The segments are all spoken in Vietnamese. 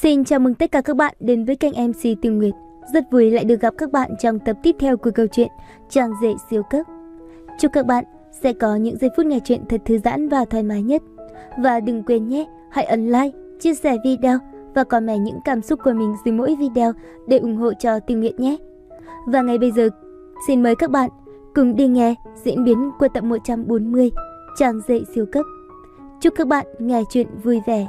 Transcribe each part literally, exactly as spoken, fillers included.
Xin chào mừng tất cả các bạn đến với kênh em xê Tiêu Nguyệt. Rất vui lại được gặp các bạn trong tập tiếp theo của câu chuyện Chàng rể siêu cấp. Chúc các bạn sẽ có những giây phút nghe chuyện thật thư giãn và thoải mái nhất. Và đừng quên nhé, hãy ấn like, chia sẻ video và comment những cảm xúc của mình dưới mỗi video để ủng hộ cho Tiêu Nguyệt nhé. Và ngay bây giờ, xin mời các bạn cùng đi nghe diễn biến của tập một trăm bốn mươi Chàng rể siêu cấp. Chúc các bạn nghe chuyện vui vẻ.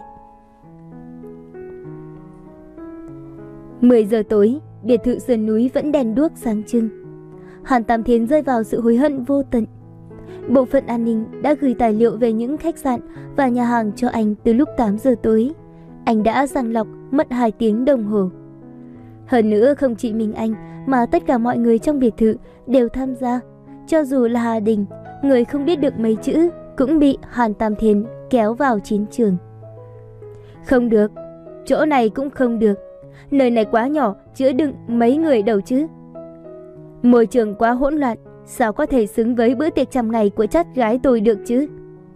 mười giờ tối, biệt thự sườn núi vẫn đèn đuốc sáng trưng. Hàn Tam Thiên rơi vào sự hối hận vô tận. Bộ phận an ninh đã gửi tài liệu về những khách sạn và nhà hàng cho anh từ lúc tám giờ tối. Anh đã sàng lọc mất hai tiếng đồng hồ. Hơn nữa không chỉ mình anh mà tất cả mọi người trong biệt thự đều tham gia. Cho dù là Hà Đình, người không biết được mấy chữ, cũng bị Hàn Tam Thiên kéo vào chiến trường. Không được, chỗ này cũng không được. Nơi này quá nhỏ, chứa đựng mấy người đâu chứ. Môi trường quá hỗn loạn, sao có thể xứng với bữa tiệc trăm ngày của chắt gái tôi được chứ.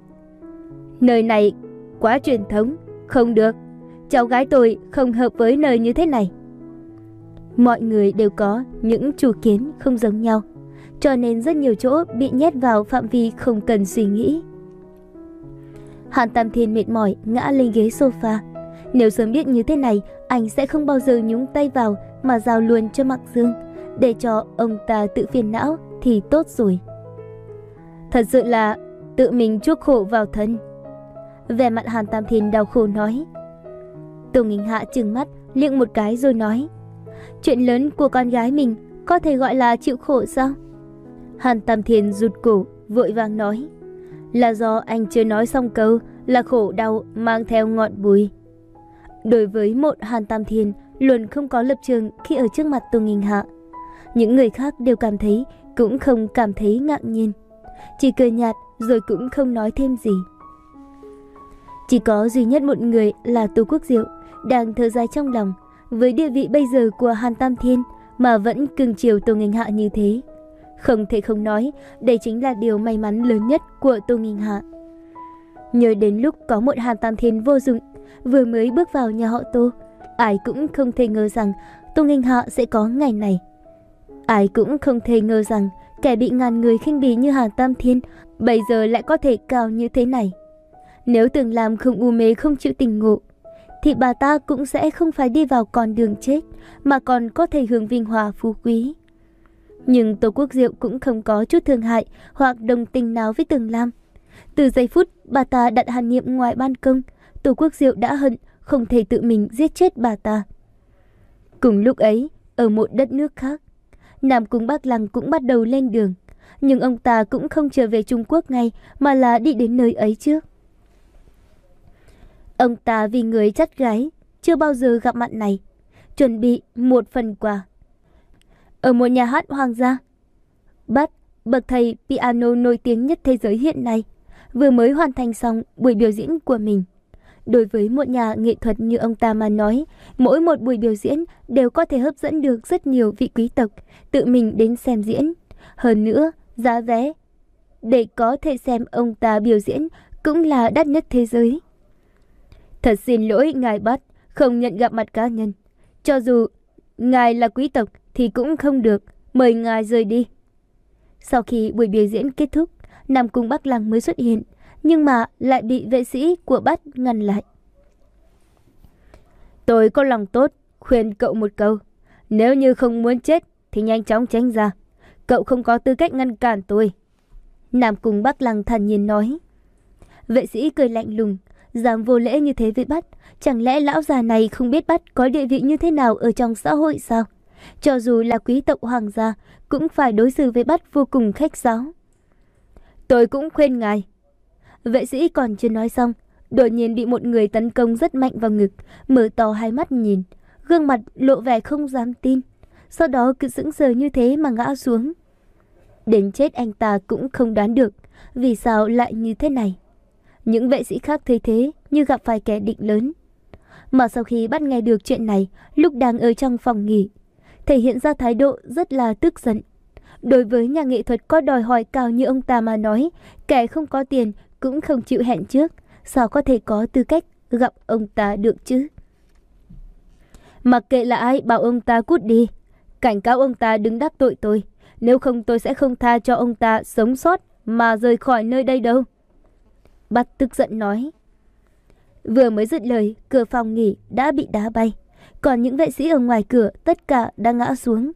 Nơi này quá truyền thống, không được. Cháu gái tôi không hợp với nơi như thế này. Mọi người đều có những chủ kiến không giống nhau, cho nên rất nhiều chỗ bị nhét vào phạm vi không cần suy nghĩ. Hàn Tam Thiên mệt mỏi ngã lên ghế sofa. Nếu sớm biết như thế này, anh sẽ không bao giờ nhúng tay vào mà giao luôn cho Mạc Dương, để cho ông ta tự phiền não thì tốt rồi. Thật sự là tự mình chuốc khổ vào thân. Vẻ mặt Hàn Tam Thiên đau khổ nói. Tô Nghinh Hạ trừng mắt liếc một cái rồi nói, chuyện lớn của con gái mình có thể gọi là chịu khổ sao? Hàn Tam Thiên rụt cổ vội vàng nói, là do anh chưa nói xong câu là khổ đau mang theo ngọn bùi. Đối với một Hàn Tam Thiên luôn không có lập trường khi ở trước mặt Tô Nghinh Hạ. Những người khác đều cảm thấy cũng không cảm thấy ngạc nhiên, chỉ cười nhạt rồi cũng không nói thêm gì. Chỉ có duy nhất một người là Tô Quốc Diệu đang thở dài trong lòng. Với địa vị bây giờ của Hàn Tam Thiên mà vẫn cưng chiều Tô Nghinh Hạ như thế, không thể không nói đây chính là điều may mắn lớn nhất của Tô Nghinh Hạ. Nhớ đến lúc có một Hàn Tam Thiên vô dụng vừa mới bước vào nhà họ Tô, ai cũng không thể ngờ rằng Tô Nghinh Hạ sẽ có ngày này. Ai cũng không thể ngờ rằng kẻ bị ngàn người khinh bỉ như Hàn Tam Thiên bây giờ lại có thể cao như thế này. Nếu từng làm không u mê không chịu tình ngộ, thì bà ta cũng sẽ không phải đi vào con đường chết, mà còn có thể hưởng vinh hoa phú quý. Nhưng Tô Quốc Diệu cũng không có chút thương hại hoặc đồng tình nào với Tường Lam. Từ giây phút bà ta đặt Hàn Niệm ngoài ban công, Tô Quốc Diệu đã hận không thể tự mình giết chết bà ta. Cùng lúc ấy, ở một đất nước khác, Nam Cung Bắc Lăng cũng bắt đầu lên đường. Nhưng ông ta cũng không trở về Trung Quốc ngay, mà là đi đến nơi ấy trước. Ông ta vì người chắt gái chưa bao giờ gặp mặt này, chuẩn bị một phần quà. Ở một nhà hát hoàng gia, Bach, bậc thầy piano nổi tiếng nhất thế giới hiện nay, vừa mới hoàn thành xong buổi biểu diễn của mình. Đối với một nhà nghệ thuật như ông ta mà nói, mỗi một buổi biểu diễn đều có thể hấp dẫn được rất nhiều vị quý tộc tự mình đến xem diễn. Hơn nữa, giá vé để có thể xem ông ta biểu diễn cũng là đắt nhất thế giới. Thật xin lỗi ngài Bach, không nhận gặp mặt cá nhân. Cho dù ngài là quý tộc thì cũng không được, mời ngài rời đi. Sau khi buổi biểu diễn kết thúc, Nam Cung Bắc Lăng mới xuất hiện, nhưng mà lại bị vệ sĩ của Bach ngăn lại. Tôi có lòng tốt, khuyên cậu một câu. Nếu như không muốn chết thì nhanh chóng tránh ra. Cậu không có tư cách ngăn cản tôi. Nam Cung Bắc Lăng thản nhiên nói. Vệ sĩ cười lạnh lùng, dám vô lễ như thế với Bach. Chẳng lẽ lão già này không biết Bach có địa vị như thế nào ở trong xã hội sao? Cho dù là quý tộc hoàng gia cũng phải đối xử với Bach vô cùng khách sáo. Tôi cũng khuyên ngài. Vệ sĩ còn chưa nói xong, đột nhiên bị một người tấn công rất mạnh vào ngực, mở to hai mắt nhìn, gương mặt lộ vẻ không dám tin. Sau đó cứ sững sờ như thế mà ngã xuống. Đến chết anh ta cũng không đoán được vì sao lại như thế này. Những vệ sĩ khác thấy thế như gặp phải kẻ địch lớn. Mà sau khi bắt nghe được chuyện này, lúc đang ở trong phòng nghỉ, thể hiện ra thái độ rất là tức giận. Đối với nhà nghệ thuật có đòi hỏi cao như ông ta mà nói, kẻ không có tiền cũng không chịu hẹn trước, sao có thể có tư cách gặp ông ta được chứ? Mặc kệ là ai, bảo ông ta cút đi. Cảnh cáo ông ta đừng đắc tội tôi. Nếu không tôi sẽ không tha cho ông ta sống sót mà rời khỏi nơi đây đâu. Bắt tức giận nói. Vừa mới dứt lời, cửa phòng nghỉ đã bị đá bay. Còn những vệ sĩ ở ngoài cửa tất cả đã ngã xuống.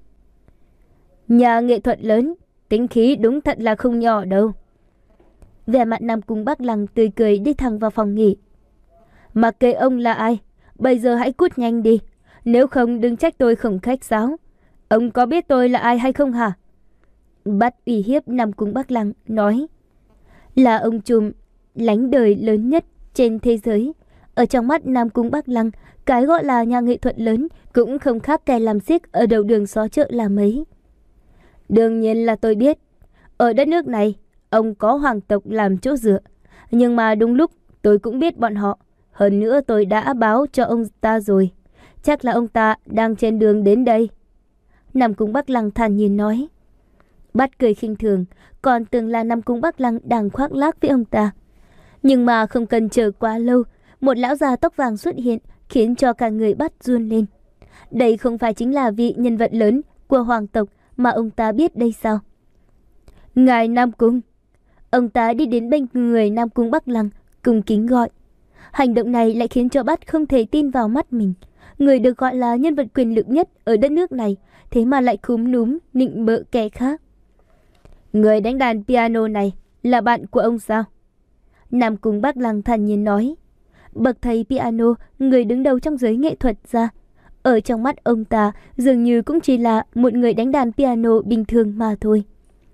Nhà nghệ thuật lớn, tính khí đúng thật là không nhỏ đâu. Vẻ mặt Nam Cung Bắc Lăng tươi cười đi thẳng vào phòng nghỉ. Mặc kệ ông là ai, bây giờ hãy cút nhanh đi. Nếu không đừng trách tôi không khách sáo. Ông có biết tôi là ai hay không hả? Bắt uy hiếp Nam Cung Bắc Lăng nói. Là ông trùm lánh đời lớn nhất trên thế giới. Ở trong mắt Nam Cung Bắc Lăng, cái gọi là nhà nghệ thuật lớn cũng không khác kẻ làm xiếc ở đầu đường xó chợ là mấy. Đương nhiên là tôi biết. Ở đất nước này, ông có hoàng tộc làm chỗ dựa. Nhưng mà đúng lúc tôi cũng biết bọn họ. Hơn nữa tôi đã báo cho ông ta rồi. Chắc là ông ta đang trên đường đến đây. Nam Cung Bắc Lăng thản nhiên nói. Bắt cười khinh thường, còn tưởng là Nam Cung Bắc Lăng đang khoác lác với ông ta. Nhưng mà không cần chờ quá lâu, một lão già tóc vàng xuất hiện, khiến cho cả người Bắt run lên. Đây không phải chính là vị nhân vật lớn của hoàng tộc mà ông ta biết đây sao? Ngài Nam Cung. Ông ta đi đến bên người Nam Cung Bắc Lăng, cung kính gọi. Hành động này lại khiến cho Bắt không thể tin vào mắt mình. Người được gọi là nhân vật quyền lực nhất ở đất nước này, thế mà lại cúm núm, nịnh bợ kẻ khác. Người đánh đàn piano này là bạn của ông sao? Nam Cung Bắc Lăng thản nhiên nói. Bậc thầy piano, người đứng đầu trong giới nghệ thuật ra. Ở trong mắt ông ta dường như cũng chỉ là một người đánh đàn piano bình thường mà thôi.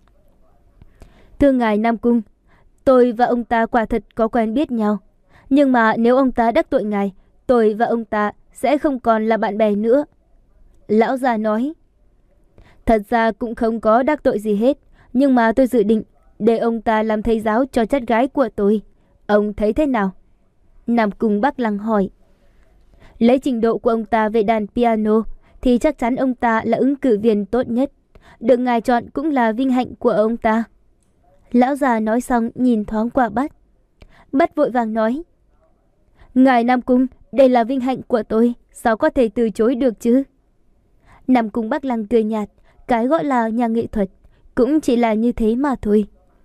Thưa ngài Nam Cung, tôi và ông ta quả thật có quen biết nhau. Nhưng mà nếu ông ta đắc tội ngài, tôi và ông ta sẽ không còn là bạn bè nữa. Lão già nói. Thật ra cũng không có đắc tội gì hết. Nhưng mà tôi dự định để ông ta làm thầy giáo cho cháu gái của tôi. Ông thấy thế nào? Nam Cung Bắc Lăng hỏi. Lấy trình độ của ông ta về đàn piano thì chắc chắn ông ta là ứng cử viên tốt nhất. Được ngài chọn cũng là vinh hạnh của ông ta. Lão già nói xong nhìn thoáng qua Bắt. Bắt vội vàng nói. Ngài Nam Cung, đây là vinh hạnh của tôi, sao có thể từ chối được chứ? Nam Cung Bắc Lăng cười nhạt. Cái gọi là nhà nghệ thuật cũng chỉ là như thế mà thôi.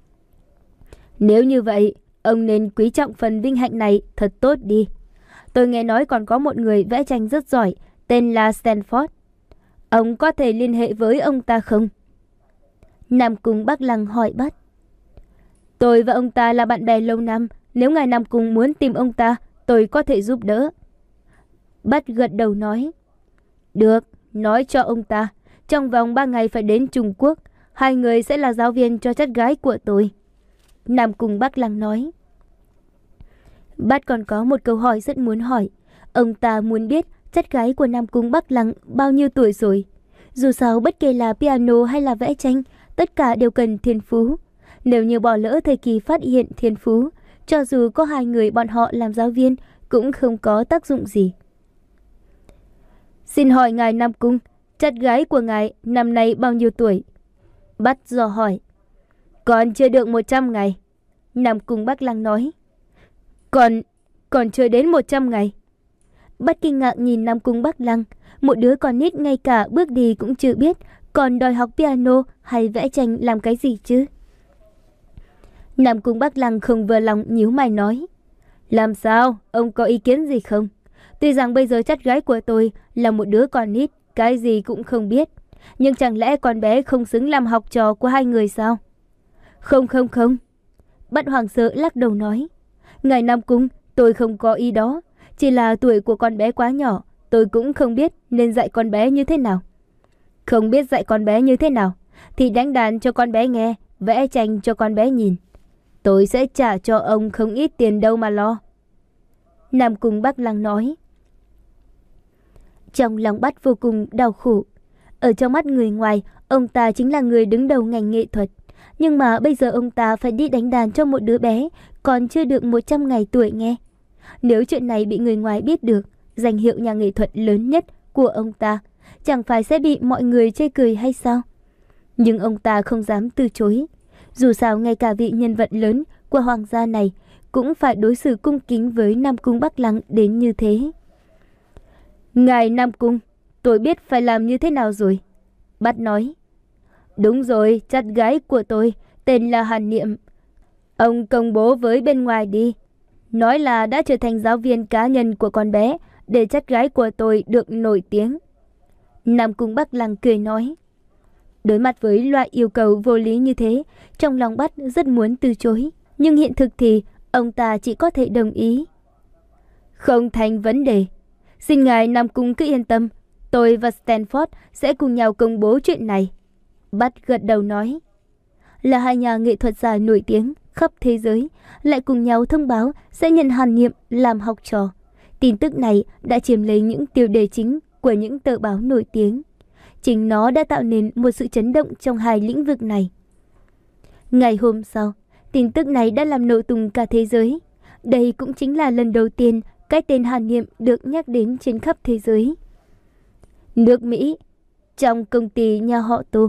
Nếu như vậy, ông nên quý trọng phần vinh hạnh này thật tốt đi. Tôi nghe nói còn có một người vẽ tranh rất giỏi, tên là Stanford. Ông có thể liên hệ với ông ta không? Nam Cung Bắc Lăng hỏi Bắt. Tôi và ông ta là bạn bè lâu năm. Nếu ngài Nam Cung muốn tìm ông ta, tôi có thể giúp đỡ. Bắt gật đầu nói. Được, nói cho ông ta. Trong vòng ba ngày phải đến Trung Quốc. Hai người sẽ là giáo viên cho cháu gái của tôi. Nam Cung Bắc Lăng nói. Bắt còn có một câu hỏi rất muốn hỏi. Ông ta muốn biết cháu gái của Nam Cung Bắc Lăng bao nhiêu tuổi rồi. Dù sao bất kể là piano hay là vẽ tranh, tất cả đều cần thiên phú. Nếu như bỏ lỡ thời kỳ phát hiện thiên phú, cho dù có hai người bọn họ làm giáo viên cũng không có tác dụng gì. Xin hỏi ngài Nam Cung, cháu gái của ngài năm nay bao nhiêu tuổi? Bắt dò hỏi. Còn chưa được một trăm ngày. Nam Cung Bắc Lăng nói. Còn, còn chưa đến một trăm ngày. Bắt kinh ngạc nhìn Nam Cung Bắc Lăng. Một đứa con nít ngay cả bước đi cũng chưa biết, còn đòi học piano hay vẽ tranh làm cái gì chứ? Nam Cung Bắc Lăng không vừa lòng nhíu mày nói. Làm sao? Ông có ý kiến gì không? Tuy rằng bây giờ cháu gái của tôi là một đứa con nít, cái gì cũng không biết. Nhưng chẳng lẽ con bé không xứng làm học trò của hai người sao? Không không không. Bắt hoàng sợ lắc đầu nói. Ngài Nam Cung, tôi không có ý đó. Chỉ là tuổi của con bé quá nhỏ, tôi cũng không biết nên dạy con bé như thế nào. Không biết dạy con bé như thế nào thì đánh đàn cho con bé nghe, vẽ tranh cho con bé nhìn. Tôi sẽ trả cho ông không ít tiền đâu mà lo. Nam Cung Bắc Lăng nói. Trong lòng Bắt vô cùng đau khổ. Ở trong mắt người ngoài, ông ta chính là người đứng đầu ngành nghệ thuật. Nhưng mà bây giờ ông ta phải đi đánh đàn cho một đứa bé còn chưa được một trăm ngày tuổi nghe. Nếu chuyện này bị người ngoài biết được, danh hiệu nhà nghệ thuật lớn nhất của ông ta chẳng phải sẽ bị mọi người chê cười hay sao? Nhưng ông ta không dám từ chối. Dù sao ngay cả vị nhân vật lớn của hoàng gia này cũng phải đối xử cung kính với Nam Cung Bắc Lăng đến như thế. Ngài Nam Cung, tôi biết phải làm như thế nào rồi. Bát nói. Đúng rồi, chắt gái của tôi tên là Hàn Niệm. Ông công bố với bên ngoài đi. Nói là đã trở thành giáo viên cá nhân của con bé để chắt gái của tôi được nổi tiếng. Nam Cung Bắc Lăng cười nói. Đối mặt với loại yêu cầu vô lý như thế, trong lòng Bát rất muốn từ chối. Nhưng hiện thực thì ông ta chỉ có thể đồng ý. Không thành vấn đề. Xin ngài Nam Cung cứ yên tâm. Tôi và Stanford sẽ cùng nhau công bố chuyện này. Bát gật đầu nói. Là hai nhà nghệ thuật gia nổi tiếng khắp thế giới lại cùng nhau thông báo sẽ nhận Hàn Niệm làm học trò. Tin tức này đã chiếm lấy những tiêu đề chính của những tờ báo nổi tiếng. Chính nó đã tạo nên một sự chấn động trong hai lĩnh vực này. Ngày hôm sau, tin tức này đã làm nổ tung cả thế giới. Đây cũng chính là lần đầu tiên cái tên Hàn Niệm được nhắc đến trên khắp thế giới. Nước Mỹ, trong công ty nhà họ Tô.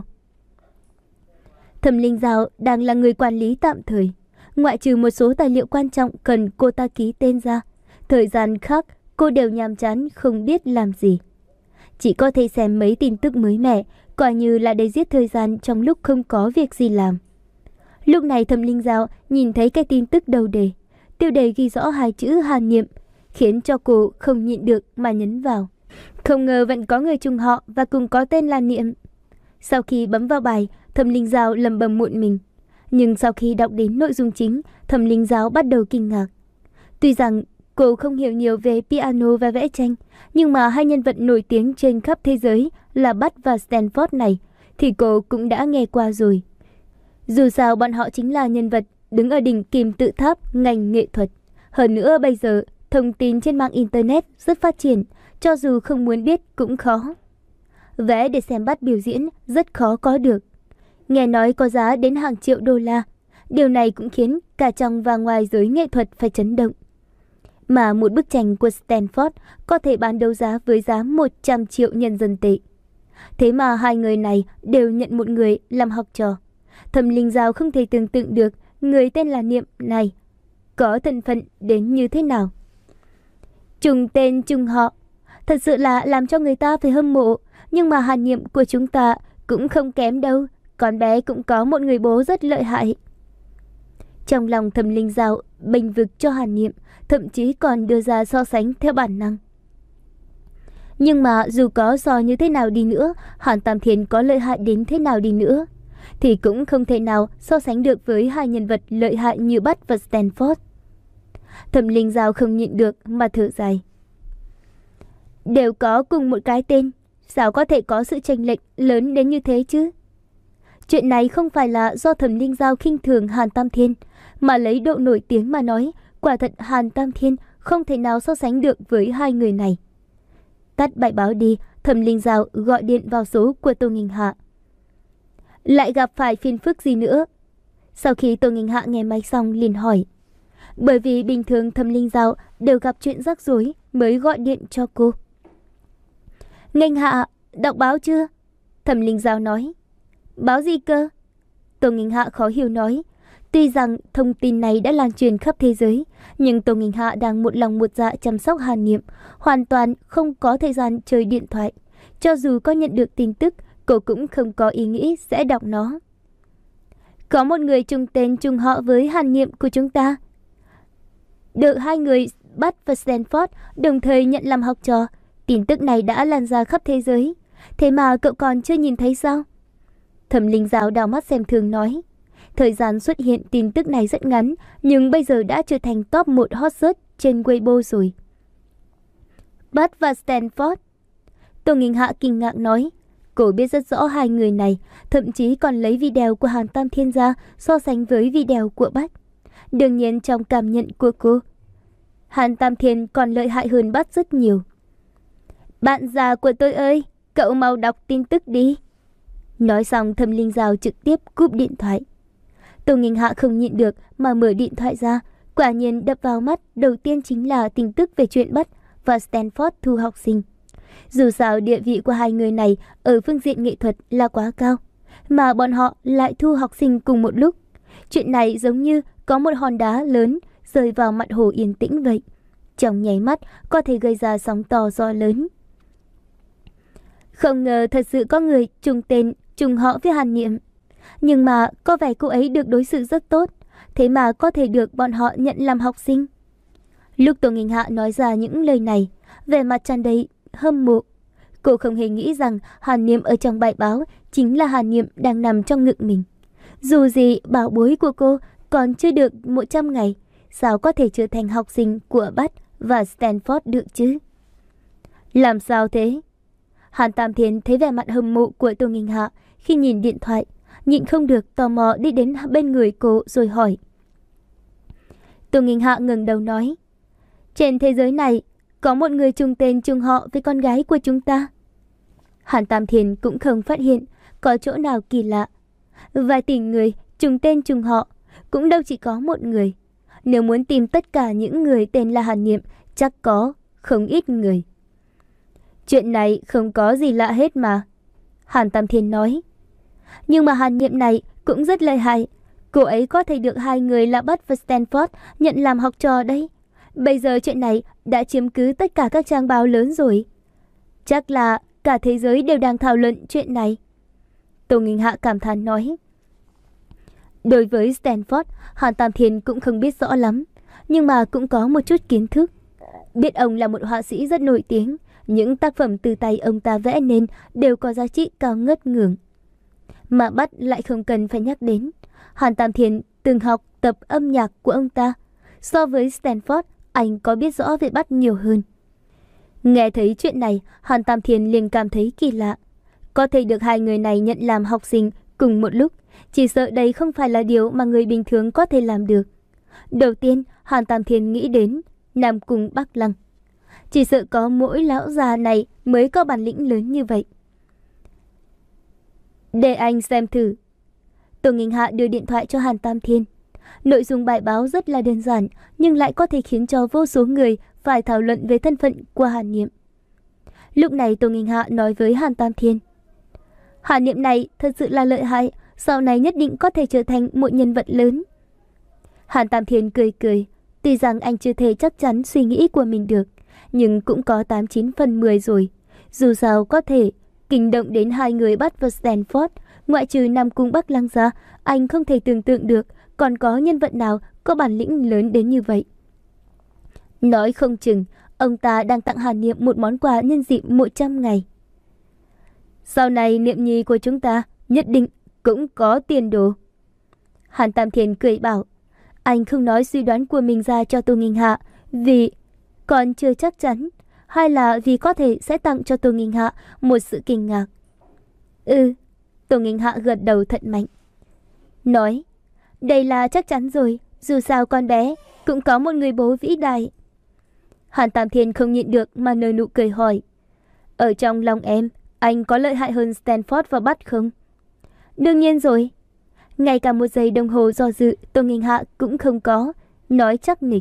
Thẩm Linh Giao đang là người quản lý tạm thời. Ngoại trừ một số tài liệu quan trọng cần cô ta ký tên ra, thời gian khác cô đều nhàm chán không biết làm gì. Chỉ có thể xem mấy tin tức mới mẻ, coi như là để giết thời gian trong lúc không có việc gì làm. Lúc này Thẩm Linh Giao nhìn thấy cái tin tức đầu đề, tiêu đề ghi rõ hai chữ Hàn Niệm, khiến cho cô không nhịn được mà nhấn vào. Không ngờ vẫn có người trùng họ và cùng có tên là Niệm. Sau khi bấm vào bài, Thẩm Linh Giao lẩm bẩm một mình. Nhưng sau khi đọc đến nội dung chính, Thẩm Linh Giao bắt đầu kinh ngạc. Tuy rằng cô không hiểu nhiều về piano và vẽ tranh, nhưng mà hai nhân vật nổi tiếng trên khắp thế giới là Bach và Stanford này thì cô cũng đã nghe qua rồi. Dù sao bọn họ chính là nhân vật đứng ở đỉnh kim tự tháp ngành nghệ thuật. Hơn nữa bây giờ thông tin trên mạng Internet rất phát triển, cho dù không muốn biết cũng khó. Vé để xem Bach biểu diễn rất khó có được. Nghe nói có giá đến hàng triệu đô la. Điều này cũng khiến cả trong và ngoài giới nghệ thuật phải chấn động. Mà một bức tranh của Stanford có thể bán đấu giá với giá một trăm triệu nhân dân tệ. Thế mà hai người này đều nhận một người làm học trò. Thẩm Linh Giao không thể tưởng tượng được người tên là Niệm này có thân phận đến như thế nào. Trùng tên trùng họ, thật sự là làm cho người ta phải hâm mộ. Nhưng mà Hàn Niệm của chúng ta cũng không kém đâu. Con bé cũng có một người bố rất lợi hại. Trong lòng Thẩm Linh Giao bênh vực cho Hàn Niệm, thậm chí còn đưa ra so sánh theo bản năng. Nhưng mà dù có so như thế nào đi nữa, Hàn Tam Thiên có lợi hại đến thế nào đi nữa, thì cũng không thể nào so sánh được với hai nhân vật lợi hại như Bach và Stanford. Thẩm Linh Giao không nhịn được mà thở dài. Đều có cùng một cái tên, sao có thể có sự chênh lệch lớn đến như thế chứ? Chuyện này không phải là do Thẩm Linh Giao khinh thường Hàn Tam Thiên, mà lấy độ nổi tiếng mà nói, quả thật Hàn Tam Thiên không thể nào so sánh được với hai người này. Tắt bài báo đi, Thẩm Linh Giao gọi điện vào số của Tô Nghinh Hạ. Lại gặp phải phiền phức gì nữa? Sau khi Tô Nghinh Hạ nghe máy xong liền hỏi. Bởi vì bình thường Thẩm Linh Giao đều gặp chuyện rắc rối mới gọi điện cho cô. Nghinh Hạ, đọc báo chưa? Thẩm Linh Giao nói. Báo gì cơ? Tô Nghinh Hạ khó hiểu nói. Tuy rằng thông tin này đã lan truyền khắp thế giới, nhưng Tô Nghinh Hạ đang một lòng một dạ chăm sóc Hàn Niệm, hoàn toàn không có thời gian chơi điện thoại. Cho dù có nhận được tin tức, cô cũng không có ý nghĩ sẽ đọc nó. Có một người chung tên chung họ với Hàn Niệm của chúng ta. Được hai người Bach và Stanford đồng thời nhận làm học trò. Tin tức này đã lan ra khắp thế giới. Thế mà cậu còn chưa nhìn thấy sao? Thẩm Linh Giao đào mắt xem thường nói. Thời gian xuất hiện tin tức này rất ngắn, nhưng bây giờ đã trở thành top một hot search trên Weibo rồi. Bach và Stanford. Tô Nghinh Hạ kinh ngạc nói. Cô biết rất rõ hai người này, thậm chí còn lấy video của Hàn Tam Thiên ra so sánh với video của Bach. Đương nhiên trong cảm nhận của cô, Hàn Tam Thiên còn lợi hại hơn Bach rất nhiều. Bạn già của tôi ơi, cậu mau đọc tin tức đi. Nói xong Thẩm Linh Giao trực tiếp cúp điện thoại. Tô Nghinh Hạ không nhịn được mà mở điện thoại ra. Quả nhiên đập vào mắt đầu tiên chính là tin tức về chuyện Bach và Stanford thu học sinh. Dù sao địa vị của hai người này ở phương diện nghệ thuật là quá cao, mà bọn họ lại thu học sinh cùng một lúc. Chuyện này giống như có một hòn đá lớn rơi vào mặt hồ yên tĩnh vậy. Trong nháy mắt có thể gây ra sóng to gió lớn. Không ngờ thật sự có người trùng tên, trùng họ với Hàn Niệm. Nhưng mà có vẻ cô ấy được đối xử rất tốt, thế mà có thể được bọn họ nhận làm học sinh. Lúc Tô Nghinh Hạ nói ra những lời này, vẻ mặt tràn đầy hâm mộ. Cô không hề nghĩ rằng Hàn Niệm ở trong bài báo chính là Hàn Niệm đang nằm trong ngực mình. Dù gì bảo bối của cô còn chưa được một trăm ngày, sao có thể trở thành học sinh của Bath và Stanford được chứ? Làm sao thế? Hàn Tam Thiên thấy vẻ mặt hâm mộ của Tô Nghinh Hạ khi nhìn điện thoại, nhịn không được tò mò đi đến bên người cô rồi hỏi. Tô Nghinh Hạ ngẩng đầu nói, trên thế giới này có một người trùng tên trùng họ với con gái của chúng ta. Hàn Tam Thiên cũng không phát hiện có chỗ nào kỳ lạ. Vài tỷ người trùng tên trùng họ cũng đâu chỉ có một người. Nếu muốn tìm tất cả những người tên là Hàn Niệm, chắc có không ít người. Chuyện này không có gì lạ hết mà, Hàn Tam Thiên nói. Nhưng mà Hàn Niệm này cũng rất lợi hại. Cô ấy có thể được hai người là Bath và Stanford nhận làm học trò đấy. Bây giờ chuyện này đã chiếm cứ tất cả các trang báo lớn rồi. Chắc là cả thế giới đều đang thảo luận chuyện này, Tô Nghinh Hạ cảm thán nói. Đối với Stanford, Hàn Tam Thiên cũng không biết rõ lắm, nhưng mà cũng có một chút kiến thức. Biết ông là một họa sĩ rất nổi tiếng, những tác phẩm từ tay ông ta vẽ nên đều có giá trị cao ngất ngưỡng. Mà Bath lại không cần phải nhắc đến. Hàn Tam Thiên từng học tập âm nhạc của ông ta. So với Stanford, anh có biết rõ về Bath nhiều hơn. Nghe thấy chuyện này, Hàn Tam Thiên liền cảm thấy kỳ lạ. Có thể được hai người này nhận làm học sinh cùng một lúc, chỉ sợ đây không phải là điều mà người bình thường có thể làm được. Đầu tiên, Hàn Tam Thiên nghĩ đến Nam Cung Bắc Lăng. Chỉ sợ có mỗi lão già này mới có bản lĩnh lớn như vậy. Để anh xem thử. Tô Nghinh Hạ đưa điện thoại cho Hàn Tam Thiên. Nội dung bài báo rất là đơn giản, nhưng lại có thể khiến cho vô số người phải thảo luận về thân phận của Hàn Niệm. Lúc này Tô Nghinh Hạ nói với Hàn Tam Thiên, Hàn Niệm này thật sự là lợi hại, sau này nhất định có thể trở thành một nhân vật lớn. Hàn Tam Thiên cười cười, tuy rằng anh chưa thể chắc chắn suy nghĩ của mình được, nhưng cũng có tám chín phần mười rồi. Dù sao có thể kinh động đến hai người Bath và Stanford, ngoại trừ Nam Cung Bắc Lăng ra, anh không thể tưởng tượng được còn có nhân vật nào có bản lĩnh lớn đến như vậy. Nói không chừng, ông ta đang tặng Hàn Niệm một món quà nhân dịp một trăm ngày. Sau này Niệm nhi của chúng ta nhất định cũng có tiền đồ. Hàn Tam Thiên cười bảo, anh không nói suy đoán của mình ra cho Tô Nghinh Hạ vì còn chưa chắc chắn, hay là vì có thể sẽ tặng cho Tô Nghinh Hạ một sự kinh ngạc. Ừ, Tô Nghinh Hạ gật đầu thật mạnh. Nói, đây là chắc chắn rồi, dù sao con bé cũng có một người bố vĩ đại. Hàn Tam Thiên không nhịn được mà nở nụ cười hỏi, ở trong lòng em, anh có lợi hại hơn Stanford và Bath không? Đương nhiên rồi. Ngay cả một giây đồng hồ do dự, Tô Nghinh Hạ cũng không có, nói chắc nịch.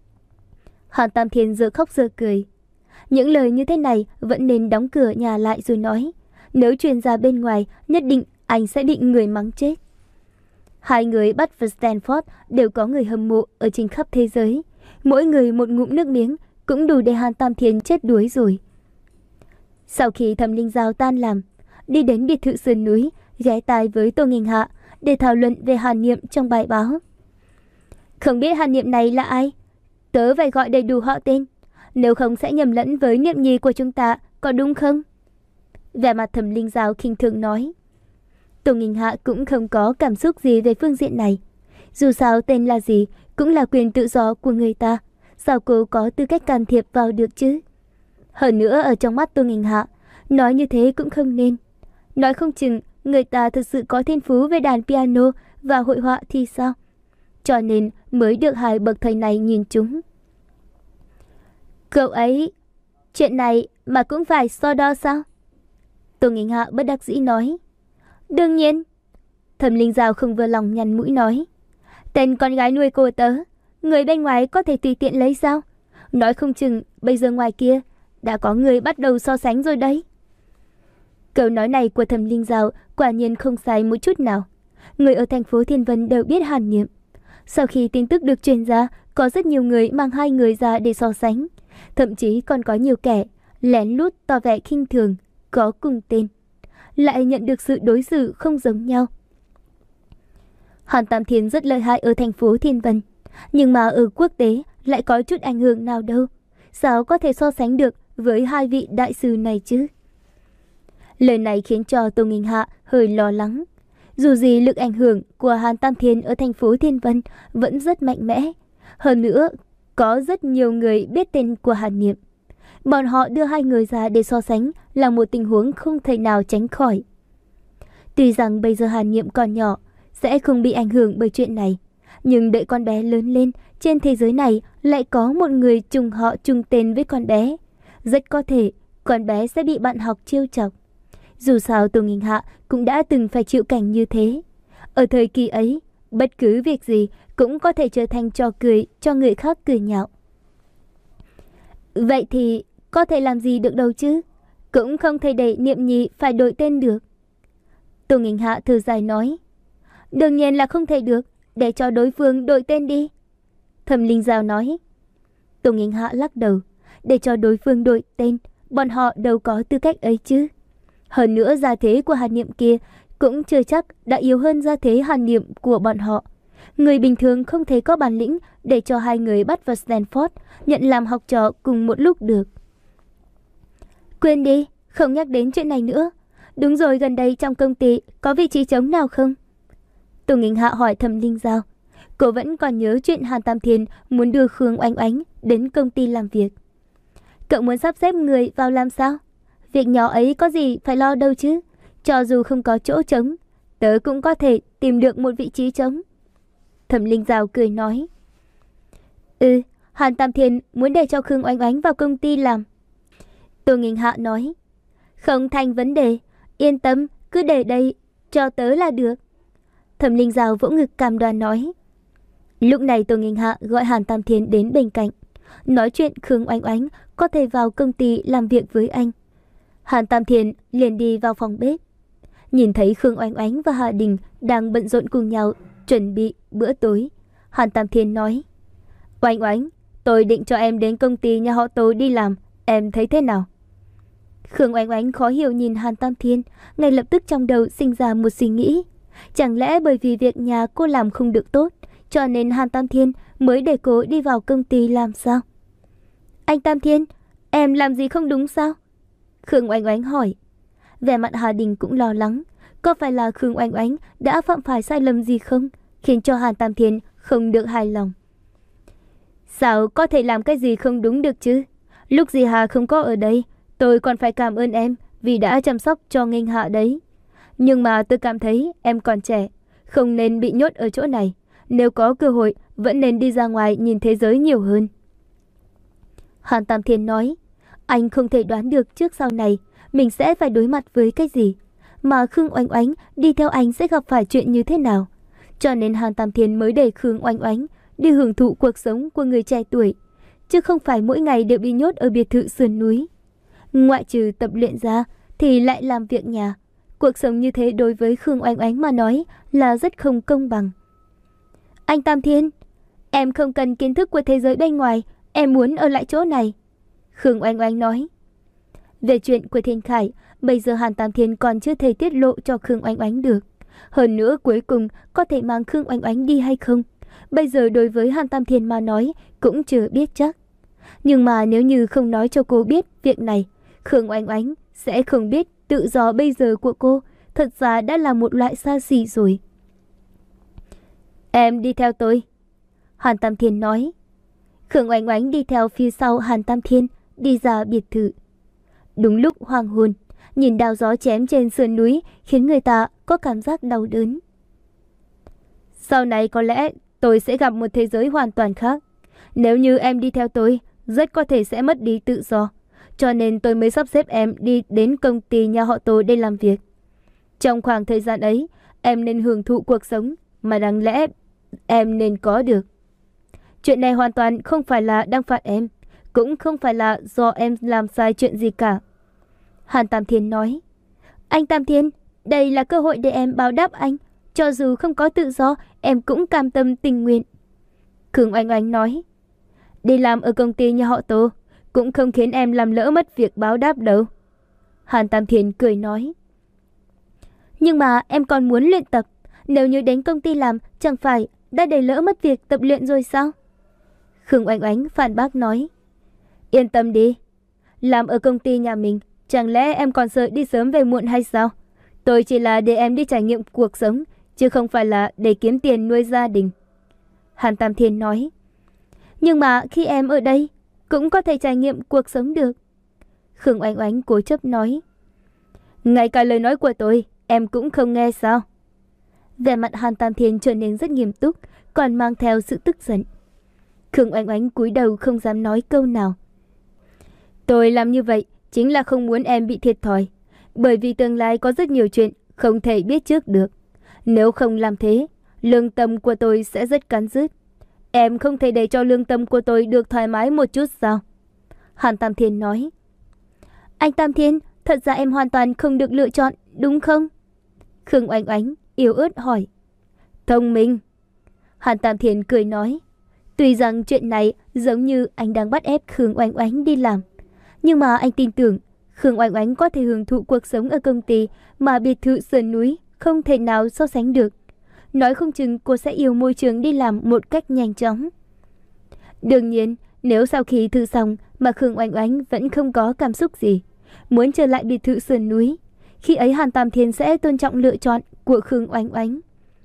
Hàn Tam Thiên giờ khóc giờ cười. Những lời như thế này vẫn nên đóng cửa nhà lại rồi nói. Nếu truyền ra bên ngoài, nhất định anh sẽ bị người mắng chết. Hai người Bath và Stanford đều có người hâm mộ ở trên khắp thế giới. Mỗi người một ngụm nước miếng cũng đủ để Hàn Tam Thiên chết đuối rồi. Sau khi Thẩm Linh Giao tan làm, đi đến biệt thự sườn núi, ghé tai với Tô Nghinh Hạ để thảo luận về Hàn Niệm trong bài báo. Không biết Hàn Niệm này là ai? Tớ phải gọi đầy đủ họ tên, nếu không sẽ nhầm lẫn với Niệm nhi của chúng ta, có đúng không? Vẻ mặt Thẩm Linh Giao khinh thường nói. Tô Nghinh Hạ cũng không có cảm xúc gì về phương diện này. Dù sao tên là gì cũng là quyền tự do của người ta, sao cô có tư cách can thiệp vào được chứ? Hơn nữa ở trong mắt Tô Nghinh Hạ, nói như thế cũng không nên. Nói không chừng người ta thực sự có thiên phú về đàn piano và hội họa thì sao? Cho nên mới được hai bậc thầy này nhìn chúng. Cậu ấy, chuyện này mà cũng phải so đo sao? Tô Nghinh Hạ bất đắc dĩ nói. Đương nhiên. Thẩm Linh Giao không vừa lòng nhăn mũi nói. Tên con gái nuôi cô tớ, người bên ngoài có thể tùy tiện lấy sao? Nói không chừng bây giờ ngoài kia đã có người bắt đầu so sánh rồi đấy. Câu nói này của Thẩm Linh Giao quả nhiên không sai một chút nào. Người ở thành phố Thiên Vân đều biết Hàn Niệm. Sau khi tin tức được truyền ra, có rất nhiều người mang hai người ra để so sánh. Thậm chí còn có nhiều kẻ lén lút tỏ vẻ khinh thường có cùng tên, lại nhận được sự đối xử không giống nhau. Hàn Tam Thiên rất lợi hại ở thành phố Thiên Vân, nhưng mà ở quốc tế lại có chút ảnh hưởng nào đâu. Sao có thể so sánh được với hai vị đại sư này chứ? Lời này khiến cho Tô Nghinh Hạ hơi lo lắng. Dù gì lực ảnh hưởng của Hàn Tam Thiên ở thành phố Thiên Vân vẫn rất mạnh mẽ. Hơn nữa, có rất nhiều người biết tên của Hàn Niệm. Bọn họ đưa hai người ra để so sánh là một tình huống không thể nào tránh khỏi. Tuy rằng bây giờ Hàn Niệm còn nhỏ, sẽ không bị ảnh hưởng bởi chuyện này. Nhưng đợi con bé lớn lên, trên thế giới này lại có một người trùng họ trùng tên với con bé. Rất có thể con bé sẽ bị bạn học trêu chọc. Dù sao Tô Nghinh Hạ cũng đã từng phải chịu cảnh như thế. Ở thời kỳ ấy, bất cứ việc gì cũng có thể trở thành trò cười cho người khác cười nhạo. Vậy thì có thể làm gì được đâu chứ? Cũng không thể để Niệm Nhi phải đổi tên được. Tô Nghinh Hạ thở dài nói. Đương nhiên là không thể được, để cho đối phương đổi tên đi. Thẩm Linh Giao nói. Tô Nghinh Hạ lắc đầu. Để cho đối phương đổi tên, bọn họ đâu có tư cách ấy chứ. Hơn nữa gia thế của Hàn Niệm kia cũng chưa chắc đã yếu hơn gia thế Hàn Niệm của bọn họ. Người bình thường không thể có bản lĩnh để cho hai người bắt vào Stanford nhận làm học trò cùng một lúc được. Quên đi, không nhắc đến chuyện này nữa. Đúng rồi, gần đây trong công ty có vị trí trống nào không? Tô Nghinh Hạ hỏi Thẩm Linh Giao. Cô vẫn còn nhớ chuyện Hàn Tam Thiên muốn đưa Khương Oanh Oánh đến công ty làm việc. Cậu muốn sắp xếp người vào làm sao? Việc nhỏ ấy có gì phải lo đâu chứ. Cho dù không có chỗ trống, tớ cũng có thể tìm được một vị trí trống. Thẩm Linh Giao cười nói. Ừ, Hàn Tam Thiên muốn để cho Khương Oanh Oánh vào công ty làm. Tô Nghinh Hạ nói. Không thành vấn đề, yên tâm, cứ để đây cho tớ là được. Thẩm Linh Giao vỗ ngực cam đoan nói. Lúc này Tô Nghinh Hạ gọi Hàn Tam Thiên đến bên cạnh, nói chuyện Khương Oanh Oánh có thể vào công ty làm việc với anh. Hàn Tam Thiên liền đi vào phòng bếp. Nhìn thấy Khương Oanh Oánh và Hạ Đình đang bận rộn cùng nhau chuẩn bị bữa tối, Hàn Tam Thiên nói. Oanh Oánh, tôi định cho em đến công ty nhà họ Tô đi làm, em thấy thế nào? Khương Oanh Oánh khó hiểu nhìn Hàn Tam Thiên, ngay lập tức trong đầu sinh ra một suy nghĩ. Chẳng lẽ bởi vì việc nhà cô làm không được tốt, cho nên Hàn Tam Thiên mới để cô đi vào công ty làm sao? Anh Tam Thiên, em làm gì không đúng sao? Khương Oanh Oánh hỏi. Vẻ mặt Hà Đình cũng lo lắng. Có phải là Khương Oanh Oánh đã phạm phải sai lầm gì không, khiến cho Hàn Tam Thiên không được hài lòng? Sao có thể làm cái gì không đúng được chứ? Lúc dì Hà không có ở đây, tôi còn phải cảm ơn em vì đã chăm sóc cho Nghinh Hạ đấy. Nhưng mà tôi cảm thấy em còn trẻ, không nên bị nhốt ở chỗ này. Nếu có cơ hội, vẫn nên đi ra ngoài nhìn thế giới nhiều hơn. Hàn Tam Thiên nói. Anh không thể đoán được trước sau này mình sẽ phải đối mặt với cái gì, mà Khương Oanh Oánh đi theo anh sẽ gặp phải chuyện như thế nào. Cho nên Hàn Tam Thiên mới để Khương Oanh Oánh đi hưởng thụ cuộc sống của người trẻ tuổi, chứ không phải mỗi ngày đều bị nhốt ở biệt thự sườn núi. Ngoại trừ tập luyện ra thì lại làm việc nhà. Cuộc sống như thế đối với Khương Oanh Oánh mà nói là rất không công bằng. Anh Tam Thiên, em không cần kiến thức của thế giới bên ngoài, em muốn ở lại chỗ này. Khương Oanh Oánh nói. Về chuyện của Thiên Khải, bây giờ Hàn Tam Thiên còn chưa thể tiết lộ cho Khương Oanh Oánh được. Hơn nữa cuối cùng có thể mang Khương Oanh Oánh đi hay không, bây giờ đối với Hàn Tam Thiên mà nói cũng chưa biết chắc. Nhưng mà nếu như không nói cho cô biết việc này, Khương Oanh Oánh sẽ không biết tự do bây giờ của cô thật ra đã là một loại xa xỉ rồi. Em đi theo tôi, Hàn Tam Thiên nói. Khương Oanh Oánh đi theo phía sau Hàn Tam Thiên đi ra biệt thự. Đúng lúc hoàng hôn, nhìn đao gió chém trên sườn núi khiến người ta có cảm giác đau đớn. Sau này có lẽ tôi sẽ gặp một thế giới hoàn toàn khác. Nếu như em đi theo tôi, rất có thể sẽ mất đi tự do. Cho nên tôi mới sắp xếp em đi đến công ty nhà họ Tô để làm việc. Trong khoảng thời gian ấy, em nên hưởng thụ cuộc sống mà đáng lẽ em nên có được. Chuyện này hoàn toàn không phải là đang phạt em, cũng không phải là do em làm sai chuyện gì cả. Hàn Tam Thiên nói. Anh Tam Thiên, đây là cơ hội để em báo đáp anh. Cho dù không có tự do, em cũng cam tâm tình nguyện. Khương Oanh Oanh nói. Đi làm ở công ty nhà họ Tô cũng không khiến em làm lỡ mất việc báo đáp đâu. Hàn Tam Thiên cười nói. Nhưng mà em còn muốn luyện tập. Nếu như đến công ty làm, chẳng phải đã để lỡ mất việc tập luyện rồi sao? Khương Oanh Oanh phản bác nói. Yên tâm đi. Làm ở công ty nhà mình, chẳng lẽ em còn sợ đi sớm về muộn hay sao? Tôi chỉ là để em đi trải nghiệm cuộc sống, chứ không phải là để kiếm tiền nuôi gia đình. Hàn Tam Thiên nói. Nhưng mà khi em ở đây, cũng có thể trải nghiệm cuộc sống được. Khương Oanh Oanh cố chấp nói. Ngay cả lời nói của tôi, em cũng không nghe sao? Vẻ mặt Hàn Tam Thiên trở nên rất nghiêm túc, còn mang theo sự tức giận. Khương Oanh Oanh cúi đầu không dám nói câu nào. Tôi làm như vậy chính là không muốn em bị thiệt thòi, bởi vì tương lai có rất nhiều chuyện không thể biết trước được. Nếu không làm thế, lương tâm của tôi sẽ rất cắn rứt. Em không thể để cho lương tâm của tôi được thoải mái một chút sao? Hàn Tam Thiên nói. Anh Tam Thiên, thật ra em hoàn toàn không được lựa chọn, đúng không? Khương Oanh Oanh yếu ớt hỏi. Thông minh. Hàn Tam Thiên cười nói. Tuy rằng chuyện này giống như anh đang bắt ép Khương Oanh Oanh đi làm, nhưng mà anh tin tưởng Khương Oanh Oanh có thể hưởng thụ cuộc sống ở công ty mà biệt thự sườn núi không thể nào so sánh được. Nói không chừng cô sẽ yêu môi trường đi làm một cách nhanh chóng. Đương nhiên, nếu sau khi thử xong mà Khương Oanh Oanh vẫn không có cảm xúc gì, muốn trở lại biệt thự sườn núi, khi ấy Hàn Tam Thiên sẽ tôn trọng lựa chọn của Khương Oanh Oanh.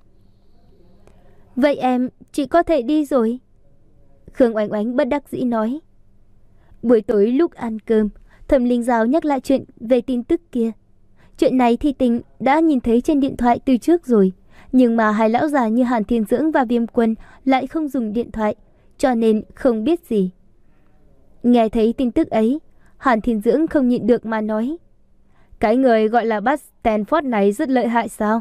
Vậy em chỉ có thể đi rồi. Khương Oanh Oanh bất đắc dĩ nói. Buổi tối lúc ăn cơm, Thẩm Linh Giao nhắc lại chuyện về tin tức kia. Chuyện này thì Tình đã nhìn thấy trên điện thoại từ trước rồi, nhưng mà hai lão già như Hàn Thiên Dưỡng và Viêm Quân lại không dùng điện thoại, cho nên không biết gì. Nghe thấy tin tức ấy, Hàn Thiên Dưỡng không nhịn được mà nói. Cái người gọi là Bud Stanford này rất lợi hại sao?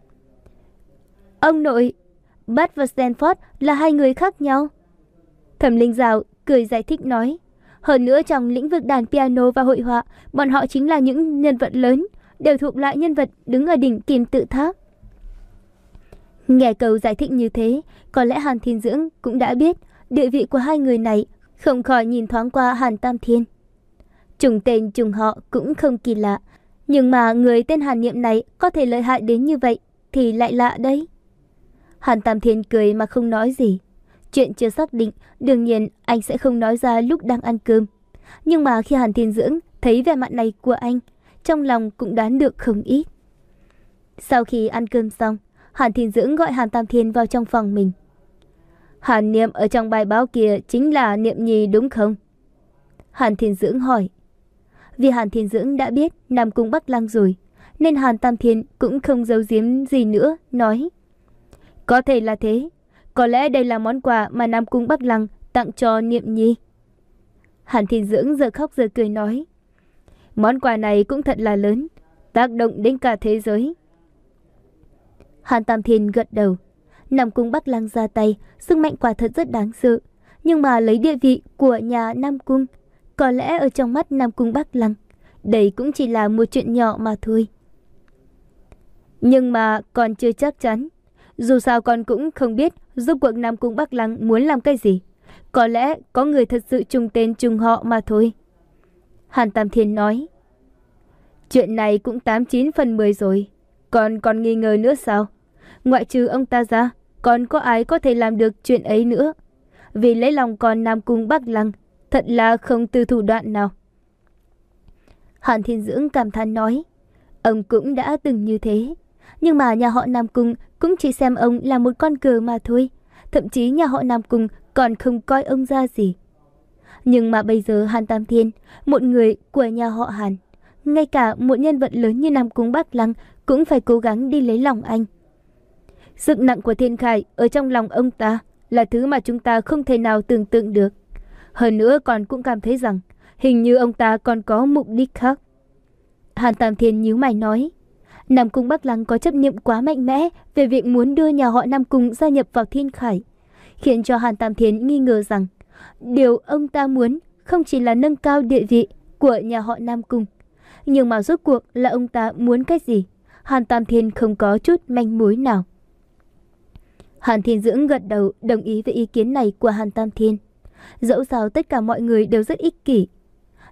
Ông nội, Bud và Stanford là hai người khác nhau. Thẩm Linh Giao cười giải thích nói. Hơn nữa trong lĩnh vực đàn piano và hội họa, bọn họ chính là những nhân vật lớn, đều thuộc loại nhân vật đứng ở đỉnh kim tự tháp. Nghe câu giải thích như thế, có lẽ Hàn Thiên Dưỡng cũng đã biết địa vị của hai người này, không khỏi nhìn thoáng qua Hàn Tam Thiên. Trùng tên trùng họ cũng không kỳ lạ, nhưng mà người tên Hàn Niệm này có thể lợi hại đến như vậy thì lại lạ đấy. Hàn Tam Thiên cười mà không nói gì. Chuyện chưa xác định, đương nhiên anh sẽ không nói ra lúc đang ăn cơm. Nhưng mà khi Hàn Thiên Dưỡng thấy vẻ mặt này của anh, trong lòng cũng đoán được không ít. Sau khi ăn cơm xong, Hàn Thiên Dưỡng gọi Hàn Tam Thiên vào trong phòng mình. Hàn Niệm ở trong bài báo kia chính là Niệm Nhi đúng không? Hàn Thiên Dưỡng hỏi. Vì Hàn Thiên Dưỡng đã biết Nam Cung Bắc Lăng rồi, nên Hàn Tam Thiên cũng không giấu giếm gì nữa, nói. Có thể là thế. Có lẽ đây là món quà mà Nam Cung Bắc Lăng tặng cho Niệm Nhi. Hàn Thiên Dưỡng giờ khóc giờ cười nói. Món quà này cũng thật là lớn, tác động đến cả thế giới. Hàn Tam Thiên gật đầu. Nam Cung Bắc Lăng ra tay, sức mạnh quả thật rất đáng sợ. Nhưng mà lấy địa vị của nhà Nam Cung, có lẽ ở trong mắt Nam Cung Bắc Lăng, đây cũng chỉ là một chuyện nhỏ mà thôi. Nhưng mà còn chưa chắc chắn. Dù sao con cũng không biết rốt cuộc Nam Cung Bắc Lăng muốn làm cái gì. Có lẽ có người thật sự trùng tên trùng họ mà thôi. Hàn Tam Thiên nói. Chuyện này cũng tám chín phần mười rồi. Con còn nghi ngờ nữa sao? Ngoại trừ ông ta ra, còn có ai có thể làm được chuyện ấy nữa? Vì lấy lòng con Nam Cung Bắc Lăng, thật là không từ thủ đoạn nào. Hàn Thiên Dưỡng cảm thán nói. Ông cũng đã từng như thế. Nhưng mà nhà họ Nam Cung cũng chỉ xem ông là một con cờ mà thôi. Thậm chí nhà họ Nam Cung còn không coi ông ra gì. Nhưng mà bây giờ Hàn Tam Thiên, một người của nhà họ Hàn, ngay cả một nhân vật lớn như Nam Cung Bắc Lăng cũng phải cố gắng đi lấy lòng anh. Sức nặng của Thiên Khải ở trong lòng ông ta là thứ mà chúng ta không thể nào tưởng tượng được. Hơn nữa còn cũng cảm thấy rằng hình như ông ta còn có mục đích khác. Hàn Tam Thiên nhíu mày nói. Nam Cung Bắc Lăng có chấp niệm quá mạnh mẽ về việc muốn đưa nhà họ Nam Cung gia nhập vào Thiên Khải, khiến cho Hàn Tam Thiên nghi ngờ rằng điều ông ta muốn không chỉ là nâng cao địa vị của nhà họ Nam Cung, nhưng mà rốt cuộc là ông ta muốn cái gì, Hàn Tam Thiên không có chút manh mối nào. Hàn Thiên Dưỡng gật đầu đồng ý với ý kiến này của Hàn Tam Thiên. Dẫu sao tất cả mọi người đều rất ích kỷ.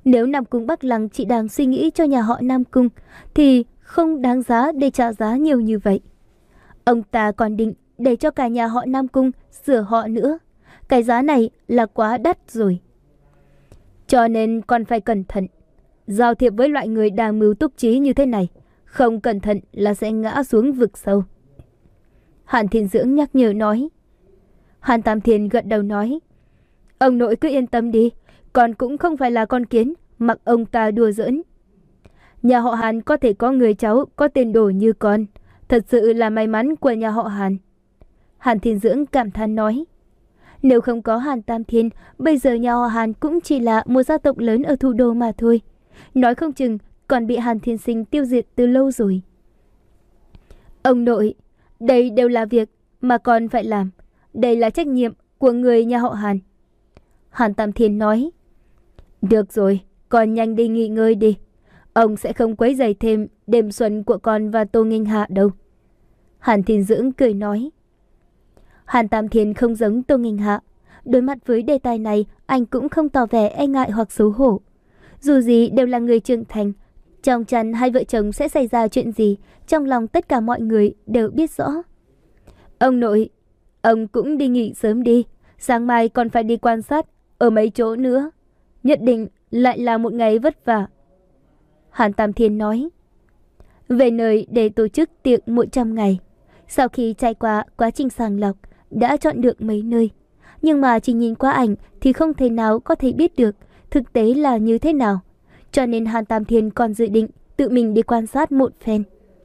Nếu Nam Cung Bắc Lăng chỉ đang suy nghĩ cho nhà họ Nam Cung thì không đáng giá để trả giá nhiều như vậy. Ông ta còn định để cho cả nhà họ Nam Cung sửa họ nữa. Cái giá này là quá đắt rồi. Cho nên còn phải cẩn thận. Giao thiệp với loại người đa mưu túc trí như thế này, không cẩn thận là sẽ ngã xuống vực sâu. Hàn Thiên Dưỡng nhắc nhở nói. Hàn Tam Thiên gật đầu nói. Ông nội cứ yên tâm đi, con cũng không phải là con kiến, mặc ông ta đùa giỡn. Nhà họ Hàn có thể có người cháu có tiền đồ như con, thật sự là may mắn của nhà họ Hàn. Hàn Thiên Dưỡng cảm thán nói. Nếu không có Hàn Tam Thiên, bây giờ nhà họ Hàn cũng chỉ là một gia tộc lớn ở thủ đô mà thôi. Nói không chừng còn bị Hàn Thiên Sinh tiêu diệt từ lâu rồi. Ông nội, đây đều là việc mà con phải làm. Đây là trách nhiệm của người nhà họ Hàn. Hàn Tam Thiên nói. Được rồi, con nhanh đi nghỉ ngơi đi. Ông sẽ không quấy rầy thêm đêm xuân của con và Tô Nghênh Hạ đâu. Hàn Thiên Dưỡng cười nói. Hàn Tam Thiên không giống Tô Nghênh Hạ. Đối mặt với đề tài này, anh cũng không tỏ vẻ e ngại hoặc xấu hổ. Dù gì đều là người trưởng thành. Trong chăn hai vợ chồng sẽ xảy ra chuyện gì, trong lòng tất cả mọi người đều biết rõ. Ông nội, ông cũng đi nghỉ sớm đi. Sáng mai còn phải đi quan sát ở mấy chỗ nữa. Nhất định lại là một ngày vất vả. Hàn Tam Thiên nói. Về nơi để tổ chức tiệc một trăm ngày. Sau khi trải qua quá trình sàng lọc, đã chọn được mấy nơi. Nhưng mà chỉ nhìn qua ảnh thì không thể nào có thể biết được thực tế là như thế nào. Cho nên Hàn Tam Thiên còn dự định tự mình đi quan sát một phen.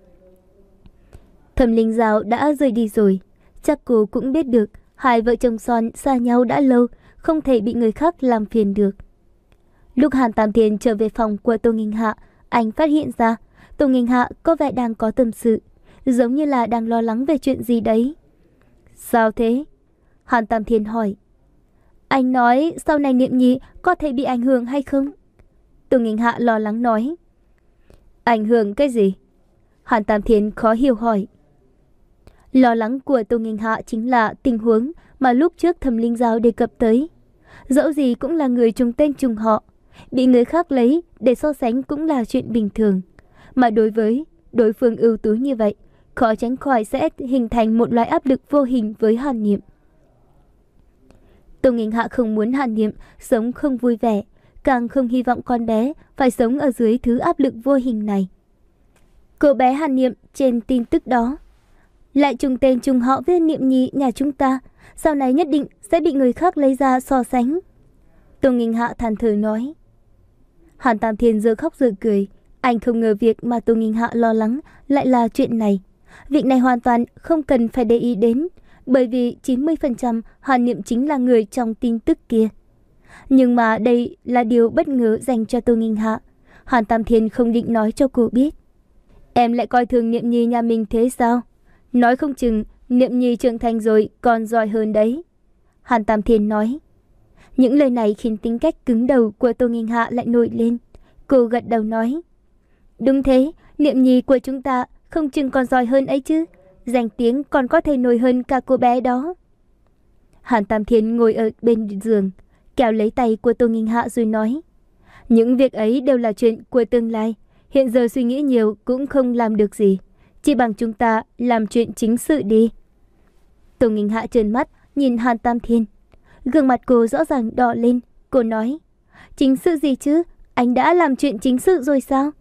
Thẩm Linh Giao đã rời đi rồi. Chắc cô cũng biết được hai vợ chồng Son xa nhau đã lâu, không thể bị người khác làm phiền được. Lúc Hàn Tam Thiên trở về phòng của Tô Nghênh Hạ, anh phát hiện ra Tô Nghênh Hạ có vẻ đang có tâm sự, giống như là đang lo lắng về chuyện gì đấy. Sao thế? Hàn Tam Thiên hỏi. Anh nói sau này Niệm Nhi có thể bị ảnh hưởng hay không? Tô Nghênh Hạ lo lắng nói. Ảnh hưởng cái gì? Hàn Tam Thiên khó hiểu hỏi. Lo lắng của Tô Nghênh Hạ chính là tình huống mà lúc trước Thẩm Linh Giao đề cập tới. Dẫu gì cũng là người trùng tên trùng họ, bị người khác lấy để so sánh cũng là chuyện bình thường. Mà đối với đối phương ưu tú như vậy, khó tránh khỏi sẽ hình thành một loại áp lực vô hình với Hàn Niệm. Tô Nghênh Hạ không muốn Hàn Niệm sống không vui vẻ, càng không hy vọng con bé phải sống ở dưới thứ áp lực vô hình này. Cô bé Hàn Niệm trên tin tức đó lại trùng tên trùng họ với Niệm Nhi nhà chúng ta, sau này nhất định sẽ bị người khác lấy ra so sánh. Tô Nghênh Hạ than thở nói. Hàn Tam Thiên giờ khóc giờ cười. Anh không ngờ việc mà Tô Nghênh Hạ lo lắng lại là chuyện này. Việc này hoàn toàn không cần phải để ý đến, bởi vì chín mươi phần trăm Hàn Niệm chính là người trong tin tức kia. Nhưng mà đây là điều bất ngờ dành cho Tô Nghênh Hạ. Hàn Tam Thiên không định nói cho cô biết. Em lại coi thường Niệm Nhi nhà mình thế sao? Nói không chừng Niệm Nhi trưởng thành rồi còn giỏi hơn đấy. Hàn Tam Thiên nói. Những lời này khiến tính cách cứng đầu của Tô Nghênh Hạ lại nổi lên. Cô gật đầu nói. Đúng thế, Niệm Nhi của chúng ta không chừng còn giỏi hơn ấy chứ. Danh tiếng còn có thể nổi hơn cả cô bé đó. Hàn Tam Thiên ngồi ở bên giường, kéo lấy tay của Tô Nghênh Hạ rồi nói. Những việc ấy đều là chuyện của tương lai. Hiện giờ suy nghĩ nhiều cũng không làm được gì. Chỉ bằng chúng ta làm chuyện chính sự đi. Tô Nghênh Hạ trợn mắt nhìn Hàn Tam Thiên. Gương mặt cô rõ ràng đỏ lên. Cô nói. Chính sự gì chứ? Anh đã làm chuyện chính sự rồi sao?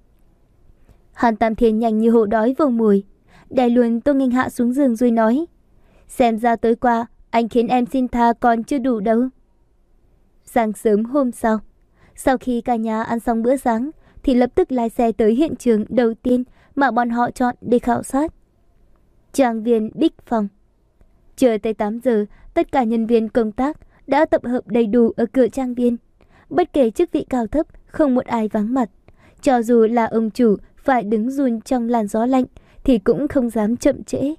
Hàn Tam Thiên nhanh như hổ đói vồ mồi, đè luôn Tô Nghênh Hạ xuống giường rồi nói. Xem ra tối qua anh khiến em xin tha còn chưa đủ đâu. Sáng sớm hôm sau, sau khi cả nhà ăn xong bữa sáng thì lập tức lái xe tới hiện trường đầu tiên mà bọn họ chọn để khảo sát. Trang viên Bích Phong. Chờ tới tám giờ, tất cả nhân viên công tác đã tập hợp đầy đủ ở cửa trang viên. Bất kể chức vị cao thấp, không một ai vắng mặt. Cho dù là ông chủ phải đứng run trong làn gió lạnh thì cũng không dám chậm trễ.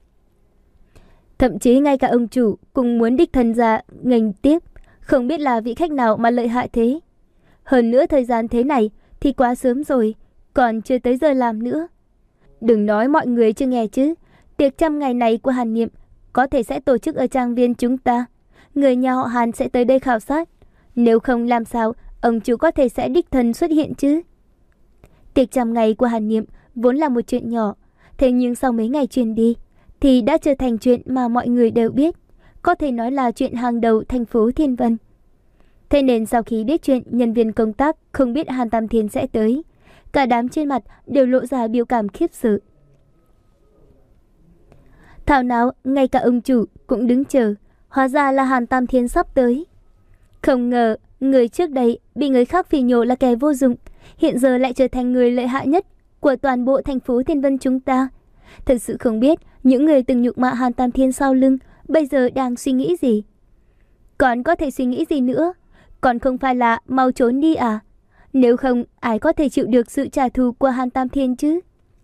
Thậm chí ngay cả ông chủ cũng muốn đích thân ra nghênh tiếp, không biết là vị khách nào mà lợi hại thế. Hơn nữa thời gian thế này thì quá sớm rồi, còn chưa tới giờ làm nữa. Đừng nói mọi người chưa nghe chứ, tiệc trăm ngày này của Hàn Niệm có thể sẽ tổ chức ở trang viên chúng ta. Người nhà họ Hàn sẽ tới đây khảo sát. Nếu không làm sao ông chủ có thể sẽ đích thân xuất hiện chứ. Tiệc trăm ngày của Hàn Niệm vốn là một chuyện nhỏ, thế nhưng sau mấy ngày truyền đi thì đã trở thành chuyện mà mọi người đều biết, có thể nói là chuyện hàng đầu thành phố Thiên Vân. Thế nên sau khi biết chuyện nhân viên công tác không biết Hàn Tam Thiên sẽ tới, cả đám trên mặt đều lộ ra biểu cảm khiếp sợ. Thảo nào ngay cả ông chủ cũng đứng chờ, hóa ra là Hàn Tam Thiên sắp tới. Không ngờ người trước đây bị người khác phỉ nhổ là kẻ vô dụng, hiện giờ lại trở thành người lợi hại nhất của toàn bộ thành phố Thiên Vân chúng ta. Thật sự không biết những người từng nhục mạ Hàn Tam Thiên sau lưng bây giờ đang suy nghĩ gì. Còn có thể suy nghĩ gì nữa? Còn không phải là mau trốn đi à? Nếu không, ai có thể chịu được sự trả thù của Hàn Tam Thiên chứ?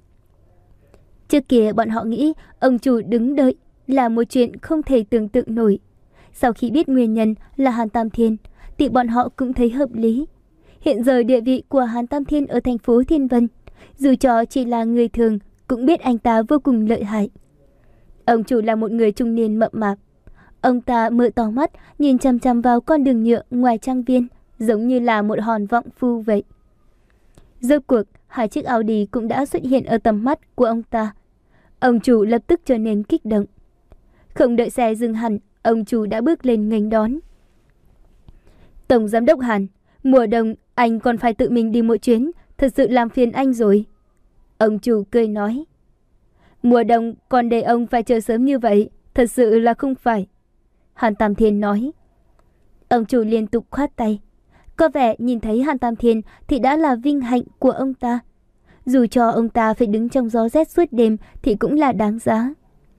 Trước kia bọn họ nghĩ ông chủ đứng đợi là một chuyện không thể tưởng tượng nổi. Sau khi biết nguyên nhân là Hàn Tam Thiên thì bọn họ cũng thấy hợp lý. Hiện giờ địa vị của Hàn Tam Thiên ở thành phố Thiên Vân, dù cho chỉ là người thường cũng biết anh ta vô cùng lợi hại. Ông chủ là một người trung niên mập mạp. Ông ta mở to mắt nhìn chằm chằm vào con đường nhựa ngoài trang viên, giống như là một hòn vọng phu vậy. Rốt cuộc, hai chiếc Audi cũng đã xuất hiện ở tầm mắt của ông ta. Ông chủ lập tức trở nên kích động. Không đợi xe dừng hẳn, ông chủ đã bước lên nghênh đón. Tổng giám đốc Hàn, mùa đông anh còn phải tự mình đi một chuyến, thật sự làm phiền anh rồi. Ông chủ cười nói. Mùa đông còn để ông phải chờ sớm như vậy, thật sự là không phải. Hàn Tam Thiên nói. Ông chủ liên tục khoát tay. Có vẻ nhìn thấy Hàn Tam Thiên thì đã là vinh hạnh của ông ta. Dù cho ông ta phải đứng trong gió rét suốt đêm thì cũng là đáng giá.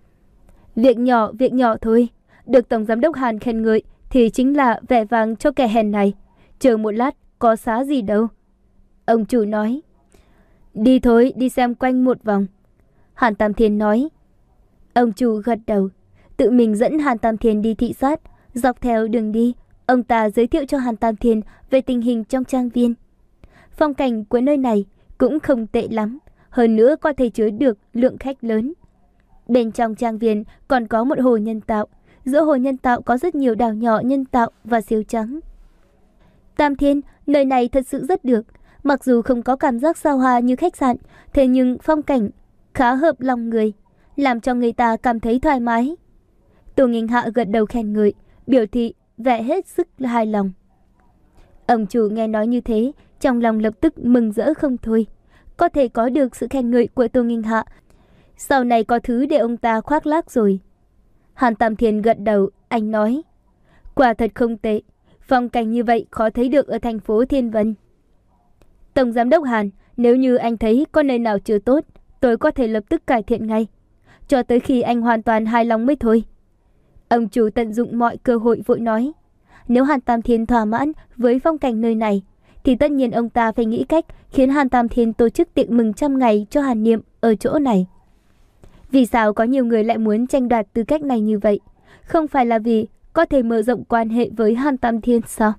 Việc nhỏ, việc nhỏ thôi. Được Tổng Giám đốc Hàn khen ngợi thì chính là vẻ vang cho kẻ hèn này. Chờ một lát, có xá gì đâu. Ông chủ nói. Đi thôi, đi xem quanh một vòng. Hàn Tam Thiên nói. Ông chủ gật đầu, tự mình dẫn Hàn Tam Thiên đi thị sát. Dọc theo đường đi, ông ta giới thiệu cho Hàn Tam Thiên về tình hình trong trang viên. Phong cảnh của nơi này cũng không tệ lắm, hơn nữa có thể chứa được lượng khách lớn. Bên trong trang viên còn có một hồ nhân tạo, giữa hồ nhân tạo có rất nhiều đảo nhỏ nhân tạo và siêu trắng. Tam Thiên, nơi này thật sự rất được, mặc dù không có cảm giác xa hoa như khách sạn, thế nhưng phong cảnh khá hợp lòng người, làm cho người ta cảm thấy thoải mái. Tô Nghinh Hạ gật đầu khen ngợi, biểu thị vẻ hết sức hài lòng. Ông chủ nghe nói như thế, trong lòng lập tức mừng rỡ không thôi. Có thể có được sự khen ngợi của Tô Nghinh Hạ, sau này có thứ để ông ta khoác lác rồi. Hàn Tam Thiên gật đầu, anh nói. Quả thật không tệ, phong cảnh như vậy khó thấy được ở thành phố Thiên Vân. Tổng Giám đốc Hàn, nếu như anh thấy có nơi nào chưa tốt, tôi có thể lập tức cải thiện ngay, cho tới khi anh hoàn toàn hài lòng mới thôi. Ông chủ tận dụng mọi cơ hội vội nói. Nếu Hàn Tam Thiên thỏa mãn với phong cảnh nơi này, thì tất nhiên ông ta phải nghĩ cách khiến Hàn Tam Thiên tổ chức tiệc mừng trăm ngày cho Hàn Niệm ở chỗ này. Vì sao có nhiều người lại muốn tranh đoạt tư cách này như vậy? Không phải là vì có thể mở rộng quan hệ với Hàn Tam Thiên sao?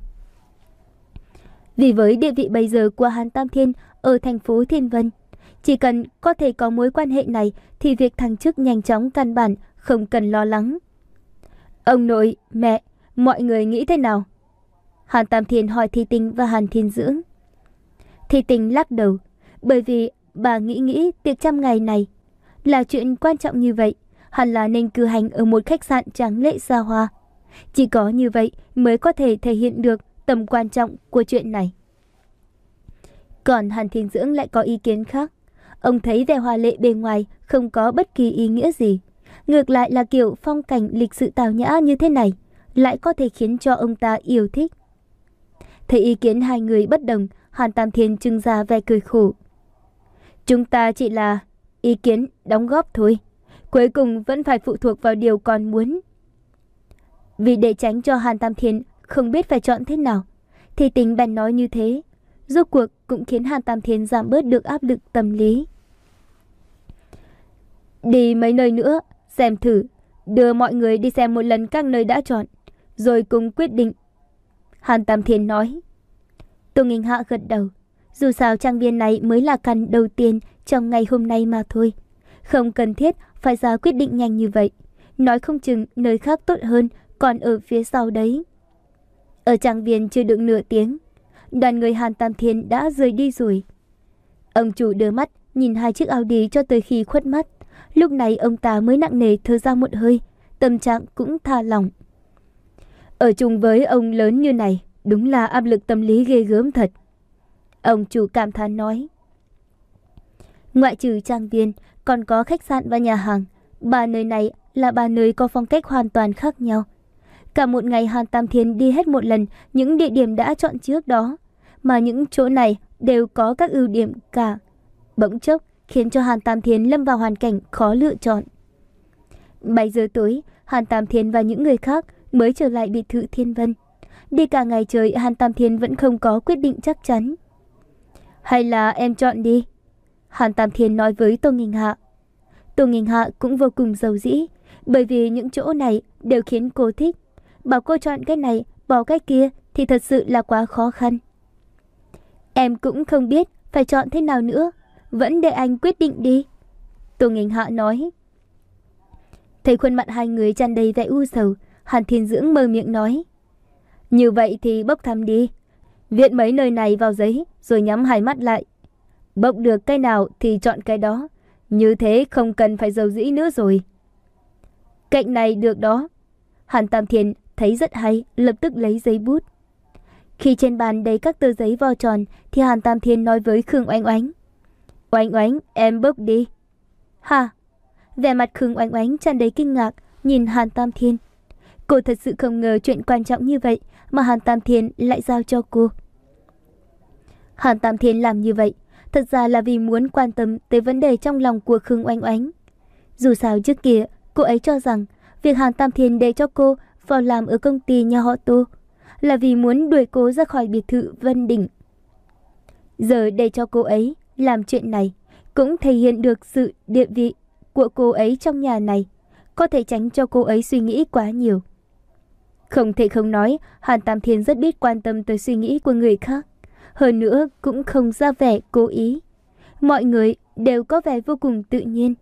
Vì với địa vị bây giờ của Hàn Tam Thiên ở thành phố Thiên Vân, chỉ cần có thể có mối quan hệ này thì việc thăng chức nhanh chóng căn bản không cần lo lắng. Ông nội, mẹ, mọi người nghĩ thế nào? Hàn Tam Thiên hỏi Thi Tình và Hàn Thiên Dưỡng. Thi Tình lắc đầu, bởi vì bà nghĩ nghĩ tiệc trăm ngày này là chuyện quan trọng như vậy, hẳn là nên cử hành ở một khách sạn tráng lệ xa hoa. Chỉ có như vậy mới có thể thể hiện được tầm quan trọng của chuyện này. Còn Hàn Thiên Dưỡng lại có ý kiến khác. Ông thấy vẻ hoa lệ bề ngoài không có bất kỳ ý nghĩa gì. Ngược lại là kiểu phong cảnh lịch sự tào nhã như thế này lại có thể khiến cho ông ta yêu thích. Thấy ý kiến hai người bất đồng, Hàn Tam Thiên trưng ra vẻ cười khổ. Chúng ta chỉ là ý kiến đóng góp thôi, cuối cùng vẫn phải phụ thuộc vào điều con muốn. Vì để tránh cho Hàn Tam Thiên không biết phải chọn thế nào, thì Tình bèn nói như thế. Rốt cuộc cũng khiến Hàn Tam Thiên giảm bớt được áp lực tâm lý. Đi mấy nơi nữa, xem thử, đưa mọi người đi xem một lần các nơi đã chọn, rồi cùng quyết định. Hàn Tam Thiên nói. Tô Nghinh Hạ gật đầu. Dù sao trang viên này mới là căn đầu tiên trong ngày hôm nay mà thôi. Không cần thiết phải ra quyết định nhanh như vậy. Nói không chừng nơi khác tốt hơn còn ở phía sau đấy. Ở trang viên chưa được nửa tiếng, đoàn người Hàn Tam Thiên đã rời đi rồi. Ông chủ đưa mắt nhìn hai chiếc Audi cho tới khi khuất mắt. Lúc này ông ta mới nặng nề thở ra một hơi, tâm trạng cũng tha lỏng. Ở chung với ông lớn như này, đúng là áp lực tâm lý ghê gớm thật. Ông chủ cảm thán nói. Ngoại trừ trang viên, còn có khách sạn và nhà hàng. Ba nơi này là ba nơi có phong cách hoàn toàn khác nhau. Cả một ngày Hàn Tam Thiên đi hết một lần những địa điểm đã chọn trước đó, mà những chỗ này đều có các ưu điểm cả. Bỗng chốc khiến cho Hàn Tam Thiên lâm vào hoàn cảnh khó lựa chọn. bảy giờ tối, Hàn Tam Thiên và những người khác mới trở lại biệt thự Thiên Vân. Đi cả ngày trời, Hàn Tam Thiên vẫn không có quyết định chắc chắn. Hay là em chọn đi, Hàn Tam Thiên nói với Tô Nghinh Hạ. Tô Nghinh Hạ cũng vô cùng giàu dĩ, bởi vì những chỗ này đều khiến cô thích. Bảo cô chọn cái này, bỏ cái kia thì thật sự là quá khó khăn. Em cũng không biết phải chọn thế nào nữa, vẫn để anh quyết định đi, Tô Nghinh Hạ nói. Thấy khuôn mặt hai người tràn đầy vẻ u sầu, Hàn Thiên Dưỡng mở miệng nói. Như vậy thì bốc thăm đi, viết mấy nơi này vào giấy rồi nhắm hai mắt lại. Bốc được cái nào thì chọn cái đó, như thế không cần phải giàu dĩ nữa rồi. Cạnh này được đó. Hàn Tam Thiên thấy rất hay, lập tức lấy giấy bút. Khi trên bàn đầy các tờ giấy vo tròn thì Hàn Tam Thiên nói với Khương Oanh Oánh. Oanh Oánh, em bốc đi. Hả? Vẻ mặt Khương Oanh Oánh tràn đầy kinh ngạc nhìn Hàn Tam Thiên. Cô thật sự không ngờ chuyện quan trọng như vậy mà Hàn Tam Thiên lại giao cho cô. Hàn Tam Thiên làm như vậy thật ra là vì muốn quan tâm tới vấn đề trong lòng của Khương Oanh Oánh. Dù sao trước kia cô ấy cho rằng việc Hàn Tam Thiên để cho cô vào làm ở công ty nhà họ Tô là vì muốn đuổi cô ra khỏi biệt thự Vân Đỉnh. Giờ để cho cô ấy làm chuyện này cũng thể hiện được sự địa vị của cô ấy trong nhà này, có thể tránh cho cô ấy suy nghĩ quá nhiều. Không thể không nói, Hàn Tam Thiên rất biết quan tâm tới suy nghĩ của người khác, hơn nữa cũng không ra vẻ cố ý. Mọi người đều có vẻ vô cùng tự nhiên.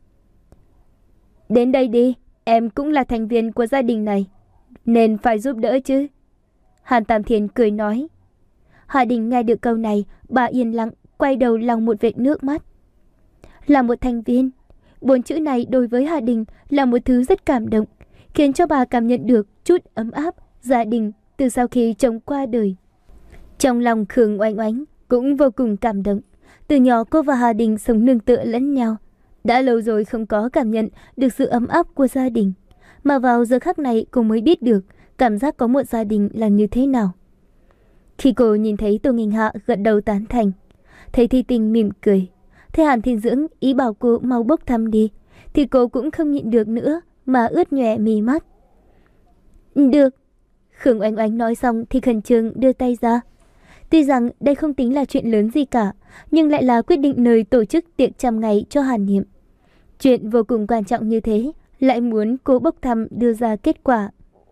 Đến đây đi, em cũng là thành viên của gia đình này, nên phải giúp đỡ chứ, Hàn Tam Thiên cười nói. Hà Đình nghe được câu này, bà yên lặng, quay đầu lòng một vệt nước mắt. Là một thành viên, bốn chữ này đối với Hà Đình là một thứ rất cảm động, khiến cho bà cảm nhận được chút ấm áp gia đình từ sau khi chồng qua đời. Trong lòng Khương Oanh Oánh cũng vô cùng cảm động. Từ nhỏ cô và Hà Đình sống nương tựa lẫn nhau, đã lâu rồi không có cảm nhận được sự ấm áp của gia đình, mà vào giờ khắc này cô mới biết được cảm giác có một gia đình là như thế nào. Khi cô nhìn thấy Tô Nghinh Hạ gật đầu tán thành, thấy Thi Tình mỉm cười, thấy Hàn Thiên Dưỡng ý bảo cô mau bốc thăm đi, thì cô cũng không nhịn được nữa mà ướt nhòe mí mắt. Được, Khương Oanh Oánh nói xong thì khẩn trương đưa tay ra. Tuy rằng đây không tính là chuyện lớn gì cả, nhưng lại là quyết định nơi tổ chức tiệc trăm ngày cho Hàn Niệm. Chuyện vô cùng quan trọng như thế, lại muốn cô bốc thăm đưa ra kết quả.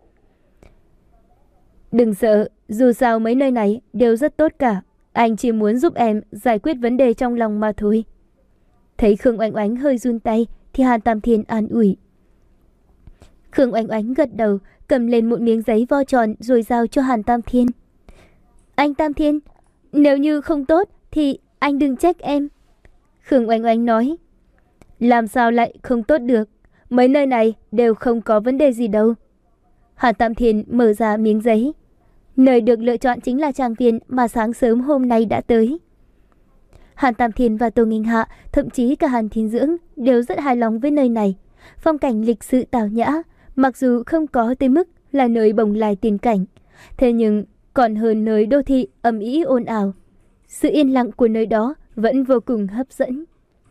Đừng sợ, dù sao mấy nơi này đều rất tốt cả. Anh chỉ muốn giúp em giải quyết vấn đề trong lòng mà thôi. Thấy Khương Oanh Oánh hơi run tay thì Hàn Tam Thiên an ủi. Khương Oanh Oánh gật đầu, cầm lên một miếng giấy vo tròn rồi giao cho Hàn Tam Thiên. Anh Tam Thiên, nếu như không tốt thì anh đừng trách em, Khương Oanh Oánh nói. Làm sao lại không tốt được, mấy nơi này đều không có vấn đề gì đâu. Hàn Tam Thiên mở ra miếng giấy. Nơi được lựa chọn chính là trang viên mà sáng sớm hôm nay đã tới. Hàn Tam Thiên và Tô Nghinh Hạ, thậm chí cả Hàn Thiên Dưỡng đều rất hài lòng với nơi này. Phong cảnh lịch sự tào nhã, mặc dù không có tới mức là nơi bồng lai tiền cảnh, thế nhưng còn hơn nơi đô thị ầm ĩ ồn ào. Sự yên lặng của nơi đó vẫn vô cùng hấp dẫn.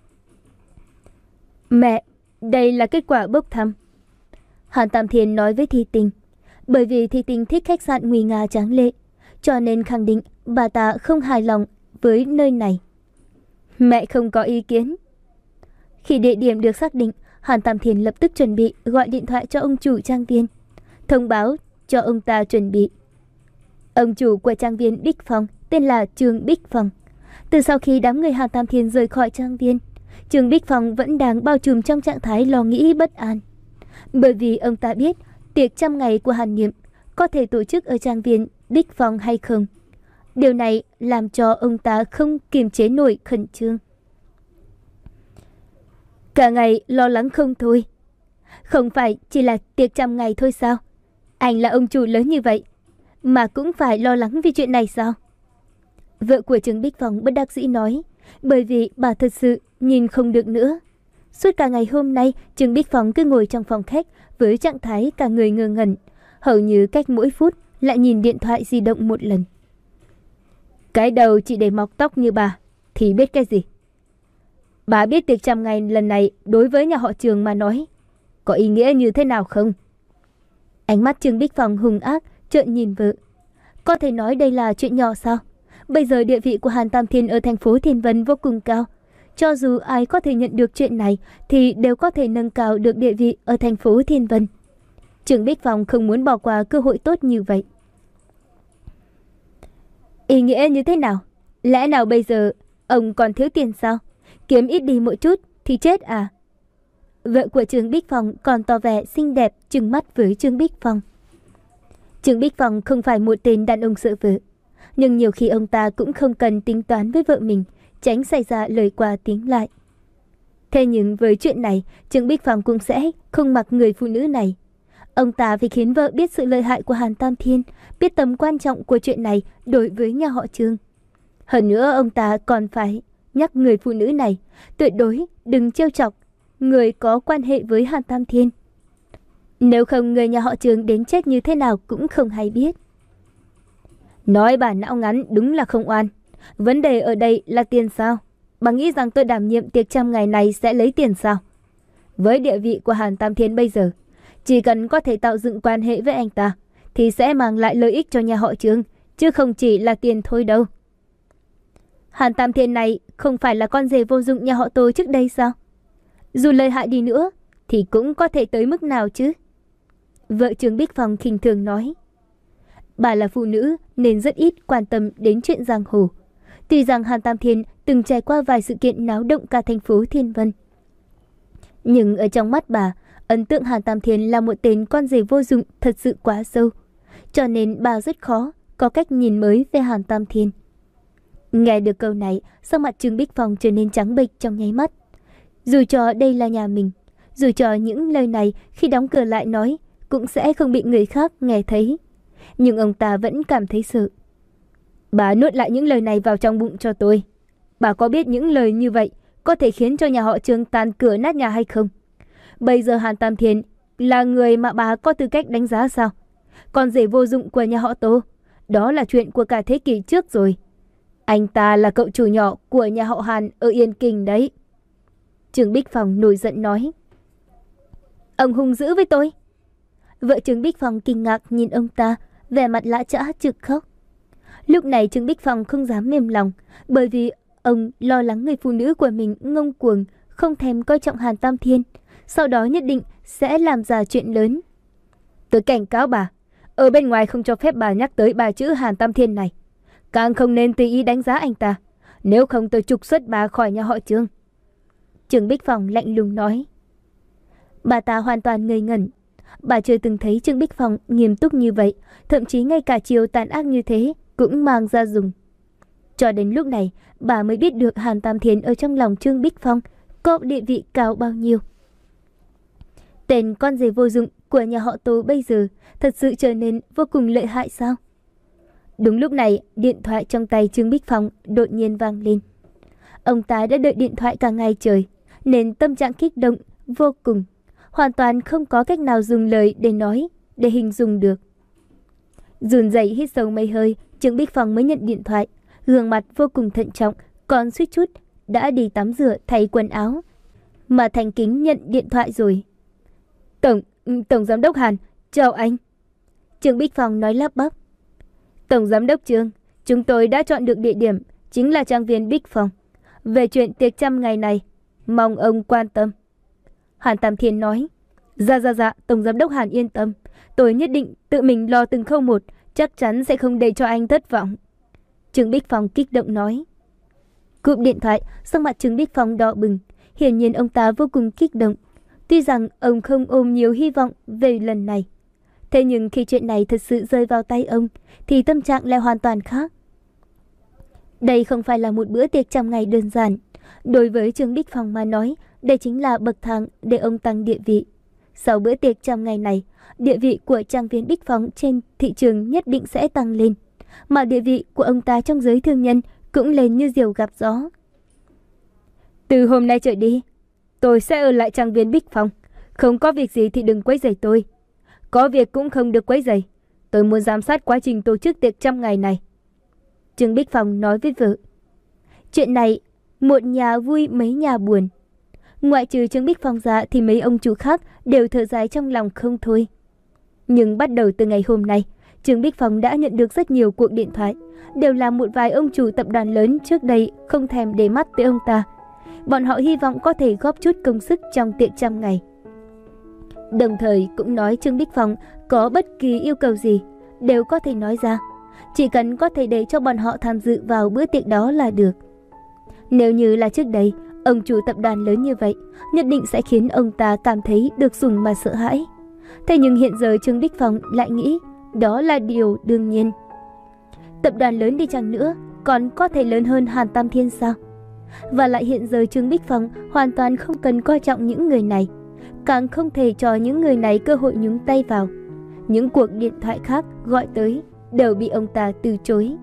Mẹ, đây là kết quả bốc thăm, Hàn Tam Thiên nói với Thi Tình. Bởi vì Thi Tình thích khách sạn nguy nga tráng lệ, cho nên khẳng định bà ta không hài lòng với nơi này. Mẹ không có ý kiến. Khi địa điểm được xác định, Hàn Tam Thiên lập tức chuẩn bị gọi điện thoại cho ông chủ trang viên, thông báo cho ông ta chuẩn bị. Ông chủ của trang viên Bích Phong tên là Trương Bích Phong. Từ sau khi đám người Hàn Tam Thiên rời khỏi trang viên, Trương Bích Phong vẫn đang bao trùm trong trạng thái lo nghĩ bất an. Bởi vì ông ta biết tiệc trăm ngày của Hàn Niệm có thể tổ chức ở trang viên Bích Phong hay không. Điều này làm cho ông ta không kiềm chế nổi khẩn trương. Cả ngày lo lắng không thôi. Không phải chỉ là tiệc trăm ngày thôi sao? Anh là ông chủ lớn như vậy, mà cũng phải lo lắng vì chuyện này sao? Vợ của Trương Bích Phong bất đắc dĩ nói, bởi vì bà thật sự nhìn không được nữa. Suốt cả ngày hôm nay, Trương Bích Phong cứ ngồi trong phòng khách với trạng thái cả người ngơ ngẩn, hầu như cách mỗi phút lại nhìn điện thoại di động một lần. Cái đầu chỉ để mọc tóc như bà thì biết cái gì? Bà biết tiệc trăm ngày lần này đối với nhà họ Trương mà nói có ý nghĩa như thế nào không? Ánh mắt Trương Bích Phong hung ác trợn nhìn vợ. Có thể nói đây là chuyện nhỏ sao? Bây giờ địa vị của Hàn Tam Thiên ở thành phố Thiên Vân vô cùng cao. Cho dù ai có thể nhận được chuyện này thì đều có thể nâng cao được địa vị ở thành phố Thiên Vân. Trương Bích Phong không muốn bỏ qua cơ hội tốt như vậy. Ý nghĩa như thế nào? Lẽ nào bây giờ ông còn thiếu tiền sao? Kiếm ít đi một chút thì chết à? Vợ của Trương Bích Phong còn tỏ vẻ xinh đẹp trừng mắt với Trương Bích Phong. Trương Bích Phong không phải một tên đàn ông sợ vợ, nhưng nhiều khi ông ta cũng không cần tính toán với vợ mình, tránh xảy ra lời qua tiếng lại. Thế nhưng với chuyện này, Trương Bích Phong cũng sẽ không mặc người phụ nữ này. Ông ta phải khiến vợ biết sự lợi hại của Hàn Tam Thiên, biết tầm quan trọng của chuyện này đối với nhà họ Trương. Hơn nữa ông ta còn phải nhắc người phụ nữ này tuyệt đối đừng trêu chọc người có quan hệ với Hàn Tam Thiên. Nếu không người nhà họ Trương đến chết như thế nào cũng không hay biết. Nói bà não ngắn đúng là không oan. Vấn đề ở đây là tiền sao? Bà nghĩ rằng tôi đảm nhiệm tiệc trăm ngày này sẽ lấy tiền sao? Với địa vị của Hàn Tam Thiên bây giờ, chỉ cần có thể tạo dựng quan hệ với anh ta thì sẽ mang lại lợi ích cho nhà họ Trương, chứ không chỉ là tiền thôi đâu. Hàn Tam Thiên này không phải là con rể vô dụng nhà họ Tô trước đây sao? Dù lợi hại đi nữa thì cũng có thể tới mức nào chứ? Vợ Trương Bích Phong khinh thường nói. Bà là phụ nữ nên rất ít quan tâm đến chuyện giang hồ. Tuy rằng Hàn Tam Thiên từng trải qua vài sự kiện náo động cả thành phố Thiên Vân, nhưng ở trong mắt bà, ấn tượng Hàn Tam Thiên là một tên con rể vô dụng thật sự quá sâu. Cho nên bà rất khó có cách nhìn mới về Hàn Tam Thiên. Nghe được câu này, sắc mặt Trương Bích Phong trở nên trắng bệch trong nháy mắt. Dù cho đây là nhà mình, dù cho những lời này khi đóng cửa lại nói cũng sẽ không bị người khác nghe thấy, nhưng ông ta vẫn cảm thấy sợ. Bà nuốt lại những lời này vào trong bụng cho tôi. Bà có biết những lời như vậy có thể khiến cho nhà họ Trương tan cửa nát nhà hay không? Bây giờ Hàn Tam Thiên là người mà bà có tư cách đánh giá sao? Con rể vô dụng của nhà họ Tô, đó là chuyện của cả thế kỷ trước rồi. Anh ta là cậu chủ nhỏ của nhà họ Hàn ở Yên Kinh đấy. Trương Bích Phong nổi giận nói. Ông hung dữ với tôi. Vợ Trương Bích Phong kinh ngạc nhìn ông ta, vẻ mặt lã chã trực khóc. Lúc này Trương Bích Phong không dám mềm lòng, bởi vì ông lo lắng người phụ nữ của mình ngông cuồng, không thèm coi trọng Hàn Tam Thiên, sau đó nhất định sẽ làm ra chuyện lớn. Tôi cảnh cáo bà, ở bên ngoài không cho phép bà nhắc tới ba chữ Hàn Tam Thiên này. Càng không nên tùy ý đánh giá anh ta, nếu không tôi trục xuất bà khỏi nhà họ Trương. Trương Bích Phong lạnh lùng nói. Bà ta hoàn toàn ngây ngẩn. Bà chưa từng thấy Trương Bích Phong nghiêm túc như vậy, thậm chí ngay cả chiều tàn ác như thế cũng mang ra dùng. Cho đến lúc này, bà mới biết được Hàn Tam Thiên ở trong lòng Trương Bích Phong có địa vị cao bao nhiêu. Tên con rể vô dụng của nhà họ Tô bây giờ thật sự trở nên vô cùng lợi hại sao? Đúng lúc này, điện thoại trong tay Trương Bích Phong đột nhiên vang lên. Ông ta đã đợi điện thoại cả ngày trời, nên tâm trạng kích động vô cùng, hoàn toàn không có cách nào dùng lời để nói, để hình dung được. Run rẩy hít sâu mấy hơi, Trương Bích Phong mới nhận điện thoại, gương mặt vô cùng thận trọng, còn suýt chút đã đi tắm rửa thay quần áo, mà thành kính nhận điện thoại rồi. Tổng, Tổng Giám đốc Hàn, chào anh. Trương Bích Phong nói lắp bắp. Tổng Giám đốc Trương, chúng tôi đã chọn được địa điểm, chính là trang viên Bích Phong. Về chuyện tiệc trăm ngày này, mong ông quan tâm. Hàn Tam Thiên nói. Dạ dạ dạ, Tổng Giám đốc Hàn yên tâm. Tôi nhất định tự mình lo từng khâu một, chắc chắn sẽ không để cho anh thất vọng. Trương Bích Phong kích động nói. Cúp điện thoại, sắc mặt Trương Bích Phong đỏ bừng. Hiển nhiên ông ta vô cùng kích động. Tuy rằng ông không ôm nhiều hy vọng về lần này, thế nhưng khi chuyện này thật sự rơi vào tay ông thì tâm trạng lại hoàn toàn khác. Đây không phải là một bữa tiệc trăm ngày đơn giản. Đối với Trương Bích Phong mà nói, đây chính là bậc thang để ông tăng địa vị. Sau bữa tiệc trăm ngày này, địa vị của trang viên Bích Phong trên thị trường nhất định sẽ tăng lên, mà địa vị của ông ta trong giới thương nhân cũng lên như diều gặp gió. Từ hôm nay trở đi, tôi sẽ ở lại trang viên Bích Phong. Không có việc gì thì đừng quấy rầy tôi. Có việc cũng không được quấy rầy. Tôi muốn giám sát quá trình tổ chức tiệc trăm ngày này. Trương Bích Phong nói với vợ. Chuyện này, một nhà vui mấy nhà buồn. Ngoại trừ Trương Bích Phong ra thì mấy ông chủ khác đều thở dài trong lòng không thôi. Nhưng bắt đầu từ ngày hôm nay, Trương Bích Phong đã nhận được rất nhiều cuộc điện thoại. Đều là một vài ông chủ tập đoàn lớn trước đây không thèm để mắt tới ông ta. Bọn họ hy vọng có thể góp chút công sức trong tiệc trăm ngày. Đồng thời cũng nói Trương Bích Phong có bất kỳ yêu cầu gì đều có thể nói ra. Chỉ cần có thể để cho bọn họ tham dự vào bữa tiệc đó là được. Nếu như là trước đây, ông chủ tập đoàn lớn như vậy nhất định sẽ khiến ông ta cảm thấy được sủng mà sợ hãi. Thế nhưng hiện giờ Trương Bích Phong lại nghĩ đó là điều đương nhiên. Tập đoàn lớn đi chăng nữa còn có thể lớn hơn Hàn Tam Thiên sao? Và lại hiện giờ Trương Bích Phong hoàn toàn không cần coi trọng những người này, càng không thể cho những người này cơ hội nhúng tay vào. Những cuộc điện thoại khác gọi tới đều bị ông ta từ chối.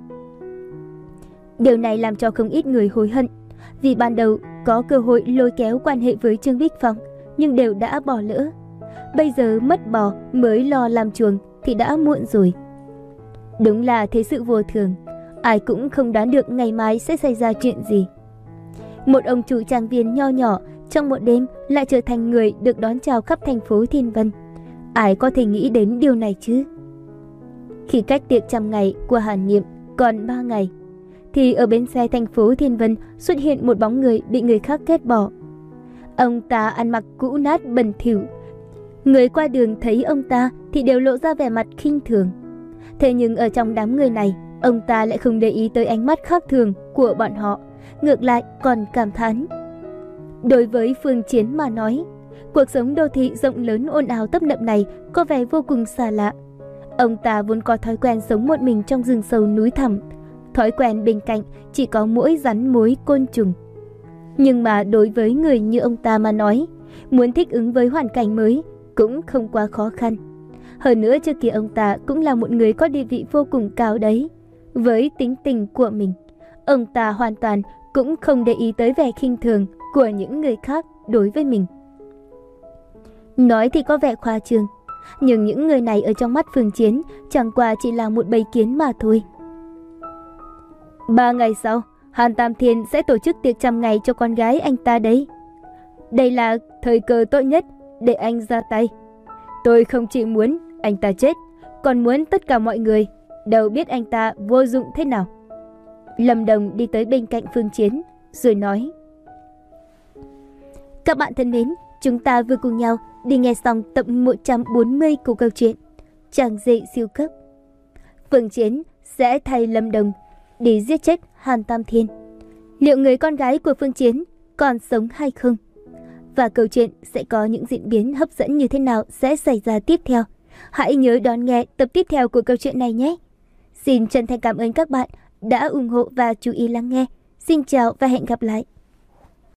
Điều này làm cho không ít người hối hận, vì ban đầu có cơ hội lôi kéo quan hệ với Trương Bích Phong nhưng đều đã bỏ lỡ. Bây giờ mất bò mới lo làm chuồng thì đã muộn rồi. Đúng là thế sự vô thường, ai cũng không đoán được ngày mai sẽ xảy ra chuyện gì. Một ông chủ trang viên nho nhỏ trong một đêm lại trở thành người được đón chào khắp thành phố Thiên Vân. Ai có thể nghĩ đến điều này chứ? Khi cách tiệc trăm ngày của Hàn Niệm còn ba ngày, thì ở bến xe thành phố Thiên Vân xuất hiện một bóng người bị người khác ghét bỏ. Ông ta ăn mặc cũ nát bẩn thỉu. Người qua đường thấy ông ta thì đều lộ ra vẻ mặt khinh thường. Thế nhưng ở trong đám người này, ông ta lại không để ý tới ánh mắt khác thường của bọn họ, ngược lại còn cảm thán. Đối với Phương Chiến mà nói, cuộc sống đô thị rộng lớn ồn ào tấp nập này có vẻ vô cùng xa lạ. Ông ta vốn có thói quen sống một mình trong rừng sâu núi thẳm, thói quen bên cạnh chỉ có muỗi rắn mối côn trùng. Nhưng mà đối với người như ông ta mà nói, muốn thích ứng với hoàn cảnh mới cũng không quá khó khăn. Hơn nữa trước kia ông ta cũng là một người có địa vị vô cùng cao đấy. Với tính tình của mình, ông ta hoàn toàn cũng không để ý tới vẻ khinh thường của những người khác đối với mình. Nói thì có vẻ khoa trương, nhưng những người này ở trong mắt Phương Chiến chẳng qua chỉ là một bầy kiến mà thôi. Ba ngày sau, Hàn Tam Thiên sẽ tổ chức tiệc trăm ngày cho con gái anh ta đấy. Đây là thời cơ tốt nhất để anh ra tay. Tôi không chỉ muốn anh ta chết, còn muốn tất cả mọi người đều biết anh ta vô dụng thế nào. Lâm Đồng đi tới bên cạnh Phương Chiến rồi nói. Các bạn thân mến, chúng ta vừa cùng nhau đi nghe xong tập một trăm bốn mươi của câu chuyện Chàng rể siêu cấp. Phương Chiến sẽ thay Lâm Đồng đi giết chết Hàn Tam Thiên. Liệu người con gái của Phương Chiến còn sống hay không? Và câu chuyện sẽ có những diễn biến hấp dẫn như thế nào sẽ xảy ra tiếp theo? Hãy nhớ đón nghe tập tiếp theo của câu chuyện này nhé! Xin chân thành cảm ơn các bạn đã ủng hộ và chú ý lắng nghe. Xin chào và hẹn gặp lại!